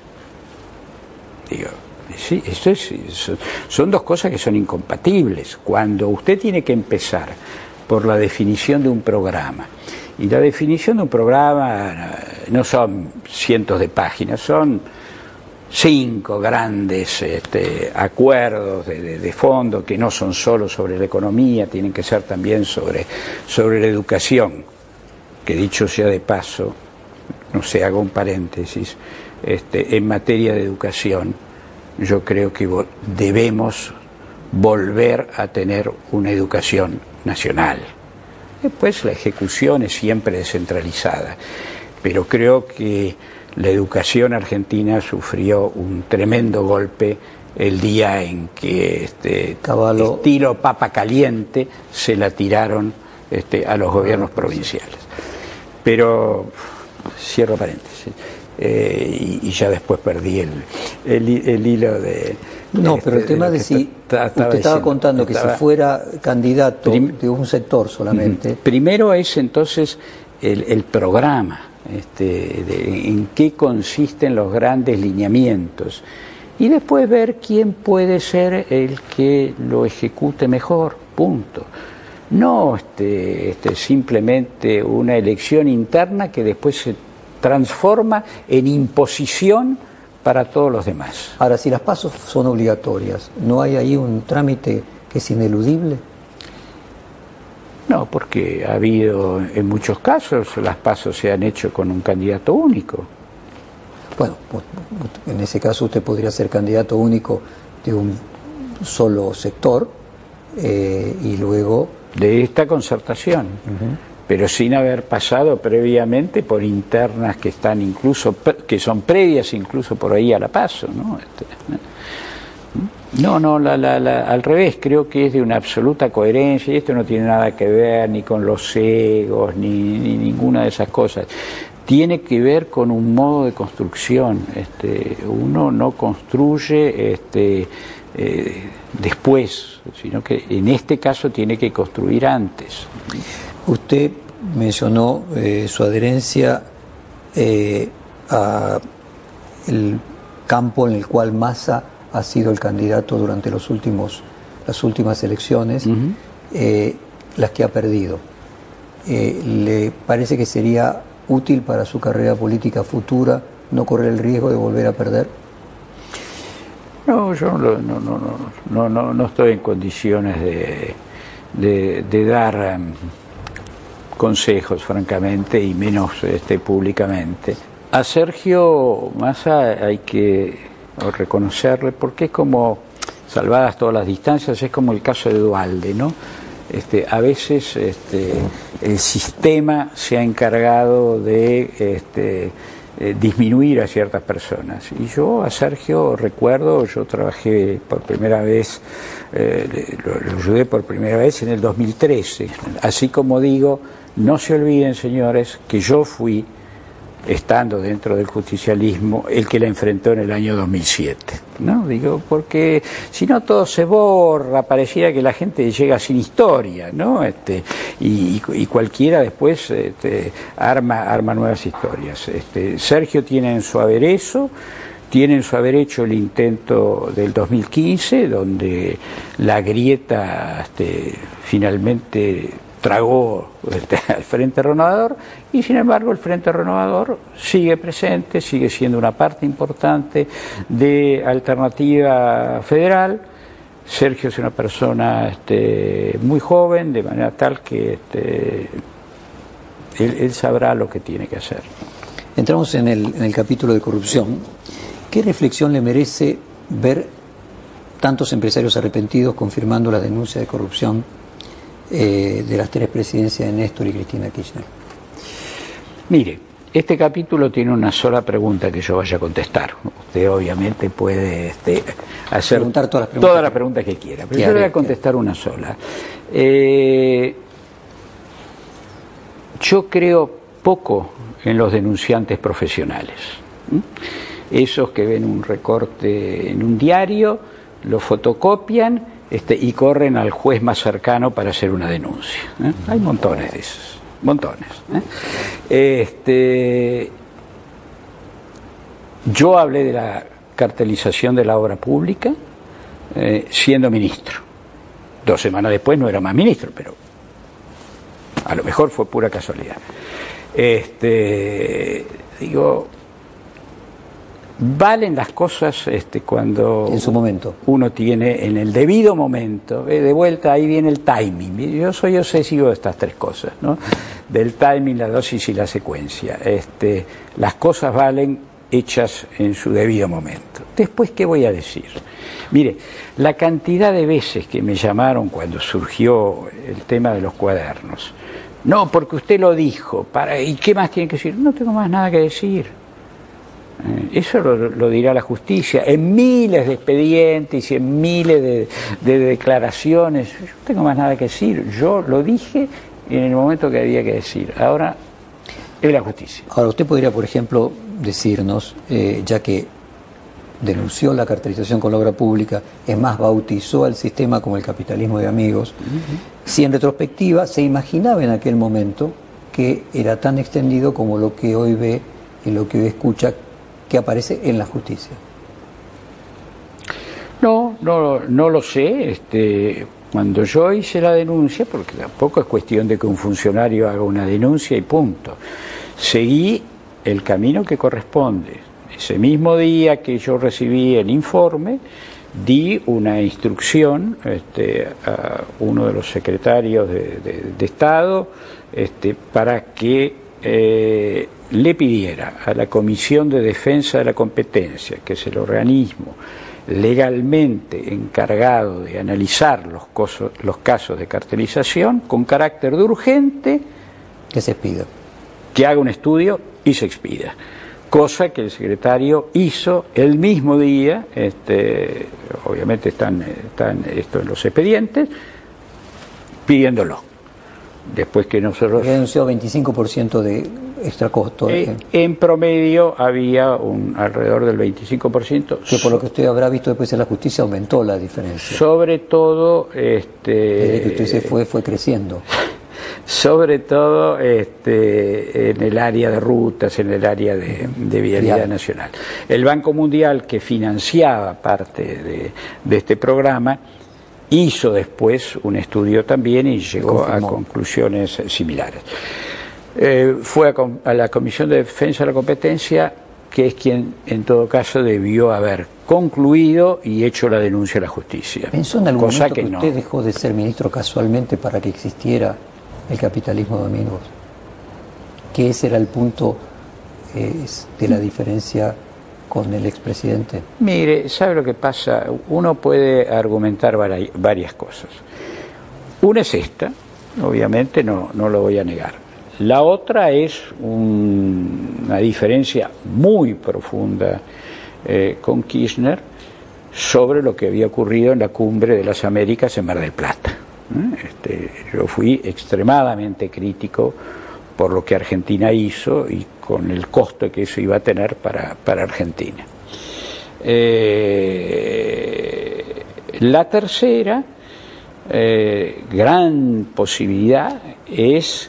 Digo, sí, son dos cosas que son incompatibles. Cuando usted tiene que empezar por la definición de un programa, y la definición de un programa no son cientos de páginas, son 5 grandes acuerdos de fondo que no son solo sobre la economía, tienen que ser también sobre la educación, que dicho sea de paso, no sé, hago un paréntesis, en materia de educación, yo creo que debemos volver a tener una educación nacional. Después la ejecución es siempre descentralizada, pero creo que la educación argentina sufrió un tremendo golpe el día en que estilo papa caliente se la tiraron a los gobiernos provinciales. Pero cierro paréntesis, y ya después perdí el hilo de... No, pero el tema de si usted estaba contando que si fuera candidato de un sector solamente... Primero es entonces el programa, en qué consisten los grandes lineamientos, y después ver quién puede ser el que lo ejecute mejor, punto. No simplemente una elección interna que después se transforma en imposición para todos los demás. Ahora, si las PASO son obligatorias, ¿no hay ahí un trámite que es ineludible? No, porque ha habido, en muchos casos, las PASO se han hecho con un candidato único. Bueno, en ese caso usted podría ser candidato único de un solo sector y luego... De esta concertación, pero sin haber pasado previamente por internas que están incluso, que son previas incluso por ahí a la PASO, ¿no? No, al revés, creo que es de una absoluta coherencia, y esto no tiene nada que ver ni con los egos, ni ninguna de esas cosas. tiene que ver con un modo de construcción. Uno no construye después, sino que en este caso tiene que construir antes. Usted mencionó su adherencia a el campo en el cual Massa ha sido el candidato durante las últimas elecciones, las que ha perdido. ¿Le parece que sería útil para su carrera política futura no correr el riesgo de volver a perder? No, yo no estoy en condiciones de dar consejos, francamente, y menos públicamente. A Sergio Massa hay que reconocerle, porque es como, salvadas todas las distancias, es como el caso de Duhalde, ¿no? A veces el sistema se ha encargado de disminuir a ciertas personas. Y yo a Sergio recuerdo, yo trabajé por primera vez, lo ayudé por primera vez en el 2013. Así como digo, no se olviden, señores, que yo fui, estando dentro del justicialismo, el que la enfrentó en el año 2007, ¿no? Digo, porque si no todo se borra, pareciera que la gente llega sin historia, ¿no? Y cualquiera después arma nuevas historias. Sergio tiene en su haber eso, tiene en su haber hecho el intento del 2015, donde la grieta finalmente tragó al Frente Renovador, y sin embargo el Frente Renovador sigue presente, sigue siendo una parte importante de Alternativa Federal. Sergio es una persona muy joven, de manera tal que él sabrá lo que tiene que hacer. Entramos en el capítulo de corrupción. ¿Qué reflexión le merece ver tantos empresarios arrepentidos confirmando la denuncia de corrupción de las 3 presidencias de Néstor y Cristina Kirchner? Mire, este capítulo tiene una sola pregunta que yo vaya a contestar. Usted obviamente puede hacer todas las preguntas que quiera, pero yo le voy a contestar una sola. Yo creo poco en los denunciantes profesionales. Esos que ven un recorte en un diario, lo fotocopian y corren al juez más cercano para hacer una denuncia. Hay montones de esos, montones. Yo hablé de la cartelización de la obra pública siendo ministro. 2 semanas después no era más ministro, pero a lo mejor fue pura casualidad. Digo, valen las cosas cuando en su momento uno tiene en el debido momento, de vuelta ahí viene el timing. Yo soy obsesivo de estas 3 cosas, ¿no? Del timing, la dosis y la secuencia. Las cosas valen hechas en su debido momento. Después, ¿qué voy a decir? Mire, la cantidad de veces que me llamaron cuando surgió el tema de los cuadernos, no, porque usted lo dijo, ¿y qué más tiene que decir? No tengo más nada que decir. Eso lo dirá la justicia, en miles de expedientes y en miles de declaraciones. Yo no tengo más nada que decir, yo lo dije en el momento que había que decir. Ahora es la justicia. Ahora, usted podría, por ejemplo, decirnos, ya que denunció la cartelización con la obra pública, es más, bautizó al sistema como el capitalismo de amigos, si en retrospectiva se imaginaba en aquel momento que era tan extendido como lo que hoy ve y lo que hoy escucha que aparece en la justicia. No lo sé. Cuando yo hice la denuncia, porque tampoco es cuestión de que un funcionario haga una denuncia y punto, seguí el camino que corresponde. Ese mismo día que yo recibí el informe, di una instrucción a uno de los secretarios de Estado para que le pidiera a la Comisión de Defensa de la Competencia, que es el organismo legalmente encargado de analizar los casos de cartelización, con carácter de urgente, que se expida, que haga un estudio y se expida. Cosa que el secretario hizo el mismo día, obviamente están esto en los expedientes, pidiéndolo. Después que nosotros... Había denunciado 25% de extra costo. En promedio había alrededor del 25%. Que por lo que usted habrá visto después en la justicia aumentó la diferencia. Sobre todo... Desde que usted se fue creciendo. Sobre todo en el área de rutas, en el área de vialidad nacional. El Banco Mundial, que financiaba parte de este programa, hizo después un estudio también y llegó a conclusiones similares. Fue a la Comisión de Defensa de la Competencia, que es quien en todo caso debió haber concluido y hecho la denuncia a la justicia. ¿Pensó en algún momento que usted dejó de ser ministro casualmente para que existiera el capitalismo de amigos? Que ese era el punto de la diferencia con el expresidente. Mire, ¿sabe lo que pasa? Uno puede argumentar varias cosas. Una es esta, obviamente no lo voy a negar. La otra es una diferencia muy profunda con Kirchner sobre lo que había ocurrido en la Cumbre de las Américas en Mar del Plata. Yo fui extremadamente crítico por lo que Argentina hizo y con el costo que eso iba a tener para Argentina. La tercera gran posibilidad es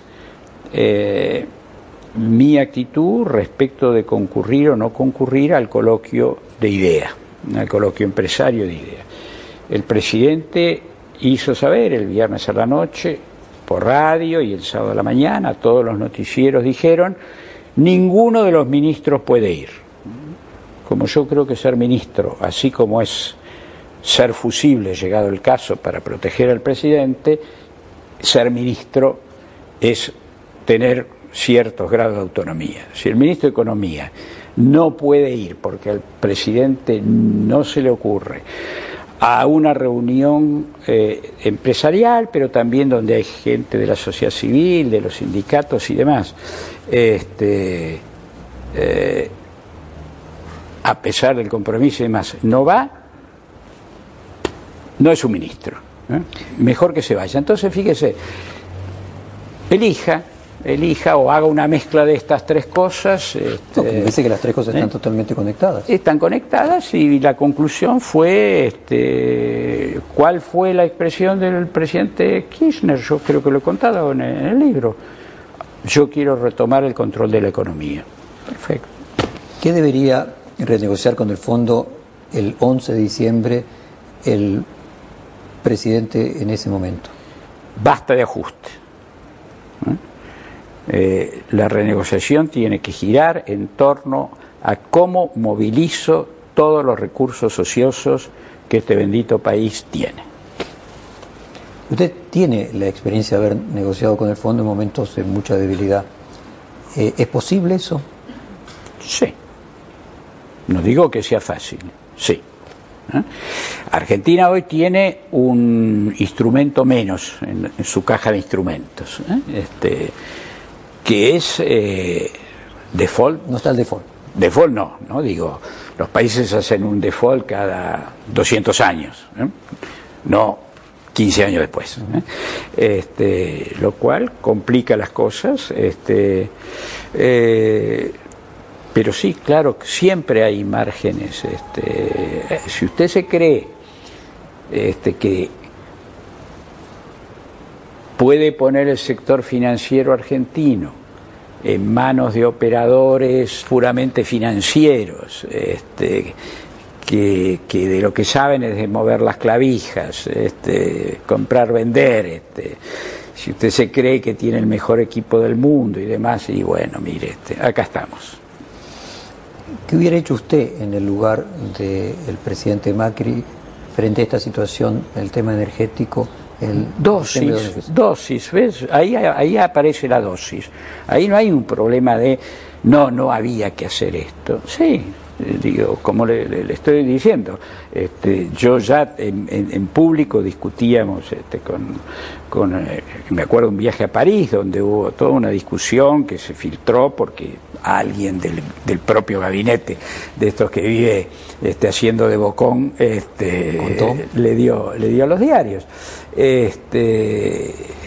mi actitud respecto de concurrir o no concurrir al coloquio de IDEA, al coloquio empresario de IDEA. El presidente hizo saber el viernes a la noche por radio y el sábado a la mañana, todos los noticieros dijeron: ninguno de los ministros puede ir. Como yo creo que ser ministro, así como es ser fusible llegado el caso para proteger al presidente, ser ministro es tener ciertos grados de autonomía. Si el ministro de Economía no puede ir porque al presidente no se le ocurre a una reunión empresarial, pero también donde hay gente de la sociedad civil, de los sindicatos y demás, a pesar del compromiso y demás, no va, no es un ministro. Mejor que se vaya. Entonces, fíjese, elija o haga una mezcla de estas tres cosas. Dice que las tres cosas están totalmente conectadas. Están conectadas y la conclusión fue, ¿cuál fue la expresión del presidente Kirchner? Yo creo que lo he contado en el libro. Yo quiero retomar el control de la economía. Perfecto. ¿Qué debería renegociar con el fondo el 11 de diciembre el presidente en ese momento? Basta de ajuste. La renegociación tiene que girar en torno a cómo movilizo todos los recursos ociosos que este bendito país tiene. Usted tiene la experiencia de haber negociado con el fondo en momentos de mucha debilidad. ¿Es posible eso? Sí. No digo que sea fácil, sí. Argentina hoy tiene un instrumento menos en su caja de instrumentos, que es default. No está el default. Default no digo, los países hacen un default cada 200 años, no 15 años después, lo cual complica las cosas, pero sí, claro, siempre hay márgenes. Si usted se cree que puede poner el sector financiero argentino en manos de operadores puramente financieros, que de lo que saben es de mover las clavijas, comprar, vender, si usted se cree que tiene el mejor equipo del mundo y demás, y bueno, mire, acá estamos. ¿Qué hubiera hecho usted en el lugar del presidente Macri frente a esta situación, el tema energético? Dosis, ¿ves? Ahí aparece la dosis. Ahí no hay un problema de no había que hacer esto. Sí, digo, como le estoy diciendo, yo ya en público discutíamos me acuerdo un viaje a París donde hubo toda una discusión que se filtró porque alguien del propio gabinete de estos que vive haciendo de bocón le dio a los diarios.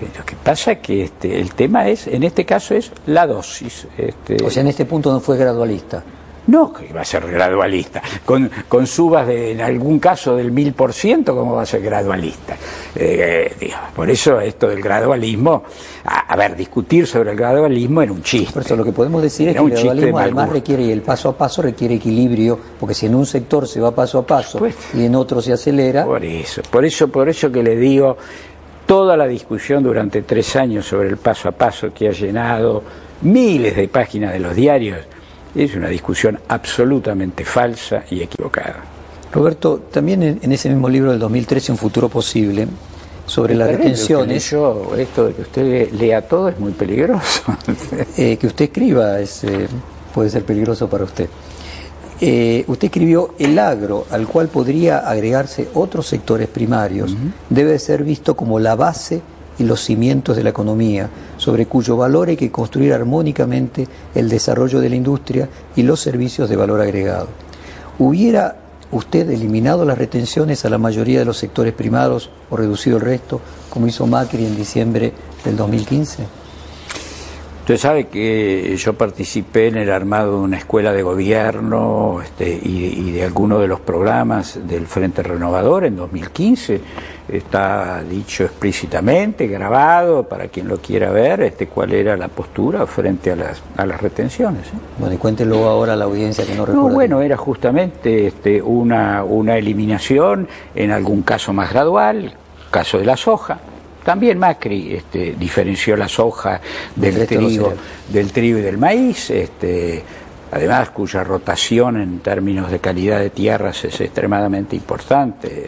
Lo que pasa es que el tema es, en este caso, es la dosis. O sea, en este punto no fue gradualista. No, que va a ser gradualista. Con subas en algún caso del 1000%, ¿cómo va a ser gradualista? Por eso esto del gradualismo, a ver, discutir sobre el gradualismo era un chiste. Por eso lo que podemos decir es que el gradualismo además requiere, y el paso a paso requiere equilibrio, porque si en un sector se va paso a paso y en otro se acelera. Por eso que le digo, toda la discusión durante 3 años sobre el paso a paso que ha llenado miles de páginas de los diarios, es una discusión absolutamente falsa y equivocada. Roberto, también en ese mismo libro del 2013, Un futuro posible, sobre las retenciones... Esto de que usted lea todo es muy peligroso. Que usted escriba puede ser peligroso para usted. Usted escribió: el agro, al cual podría agregarse otros sectores primarios, debe ser visto como la base y los cimientos de la economía, sobre cuyo valor hay que construir armónicamente el desarrollo de la industria y los servicios de valor agregado. ¿Hubiera usted eliminado las retenciones a la mayoría de los sectores primarios o reducido el resto, como hizo Macri en diciembre del 2015? Usted sabe que yo participé en el armado de una escuela de gobierno y de algunos de los programas del Frente Renovador en 2015. Está dicho explícitamente, grabado, para quien lo quiera ver, cuál era la postura frente a las retenciones. Bueno, y cuéntelo ahora a la audiencia que no recuerda. No, bueno, era justamente una eliminación, en algún caso más gradual, caso de la soja. También Macri diferenció la soja del trigo y del maíz, además cuya rotación en términos de calidad de tierras es extremadamente importante.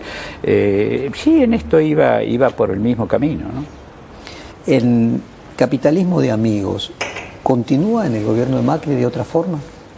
Sí, en esto iba por el mismo camino, ¿no? ¿El capitalismo de amigos continúa en el gobierno de Macri de otra forma?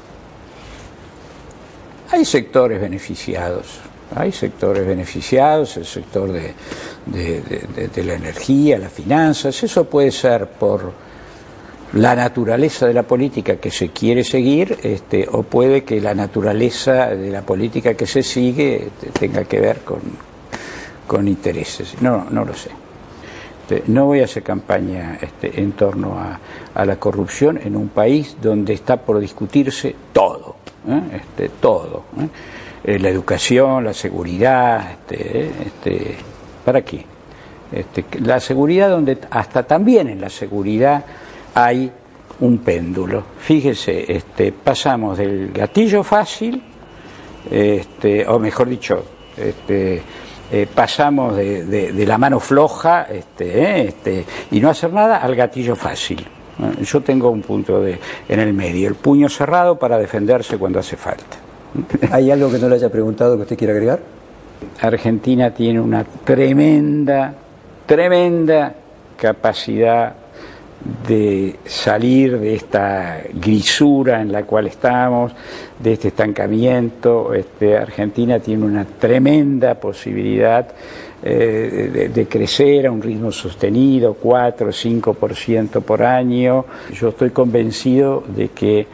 Hay sectores beneficiados. Hay sectores beneficiados, el sector de la energía, las finanzas. Eso puede ser por la naturaleza de la política que se quiere seguir, o puede que la naturaleza de la política que se sigue tenga que ver con intereses. No lo sé. No voy a hacer campaña en torno a la corrupción en un país donde está por discutirse todo, todo. La educación, la seguridad, ¿para qué? La seguridad, donde hasta también en la seguridad hay un péndulo. Fíjese, pasamos del gatillo fácil, o mejor dicho, pasamos de la mano floja, y no hacer nada, al gatillo fácil. Yo tengo un punto en el medio, el puño cerrado para defenderse cuando hace falta. ¿Hay algo que no le haya preguntado que usted quiera agregar? Argentina tiene una tremenda capacidad de salir de esta grisura en la cual estamos, de este estancamiento. Argentina tiene una tremenda posibilidad de crecer a un ritmo sostenido, 4 o 5% por año. Yo estoy convencido de que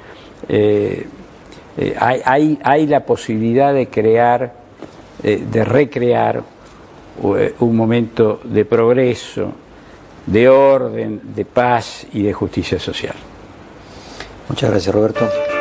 hay la posibilidad de crear, de recrear un momento de progreso, de orden, de paz y de justicia social. Muchas gracias, Roberto.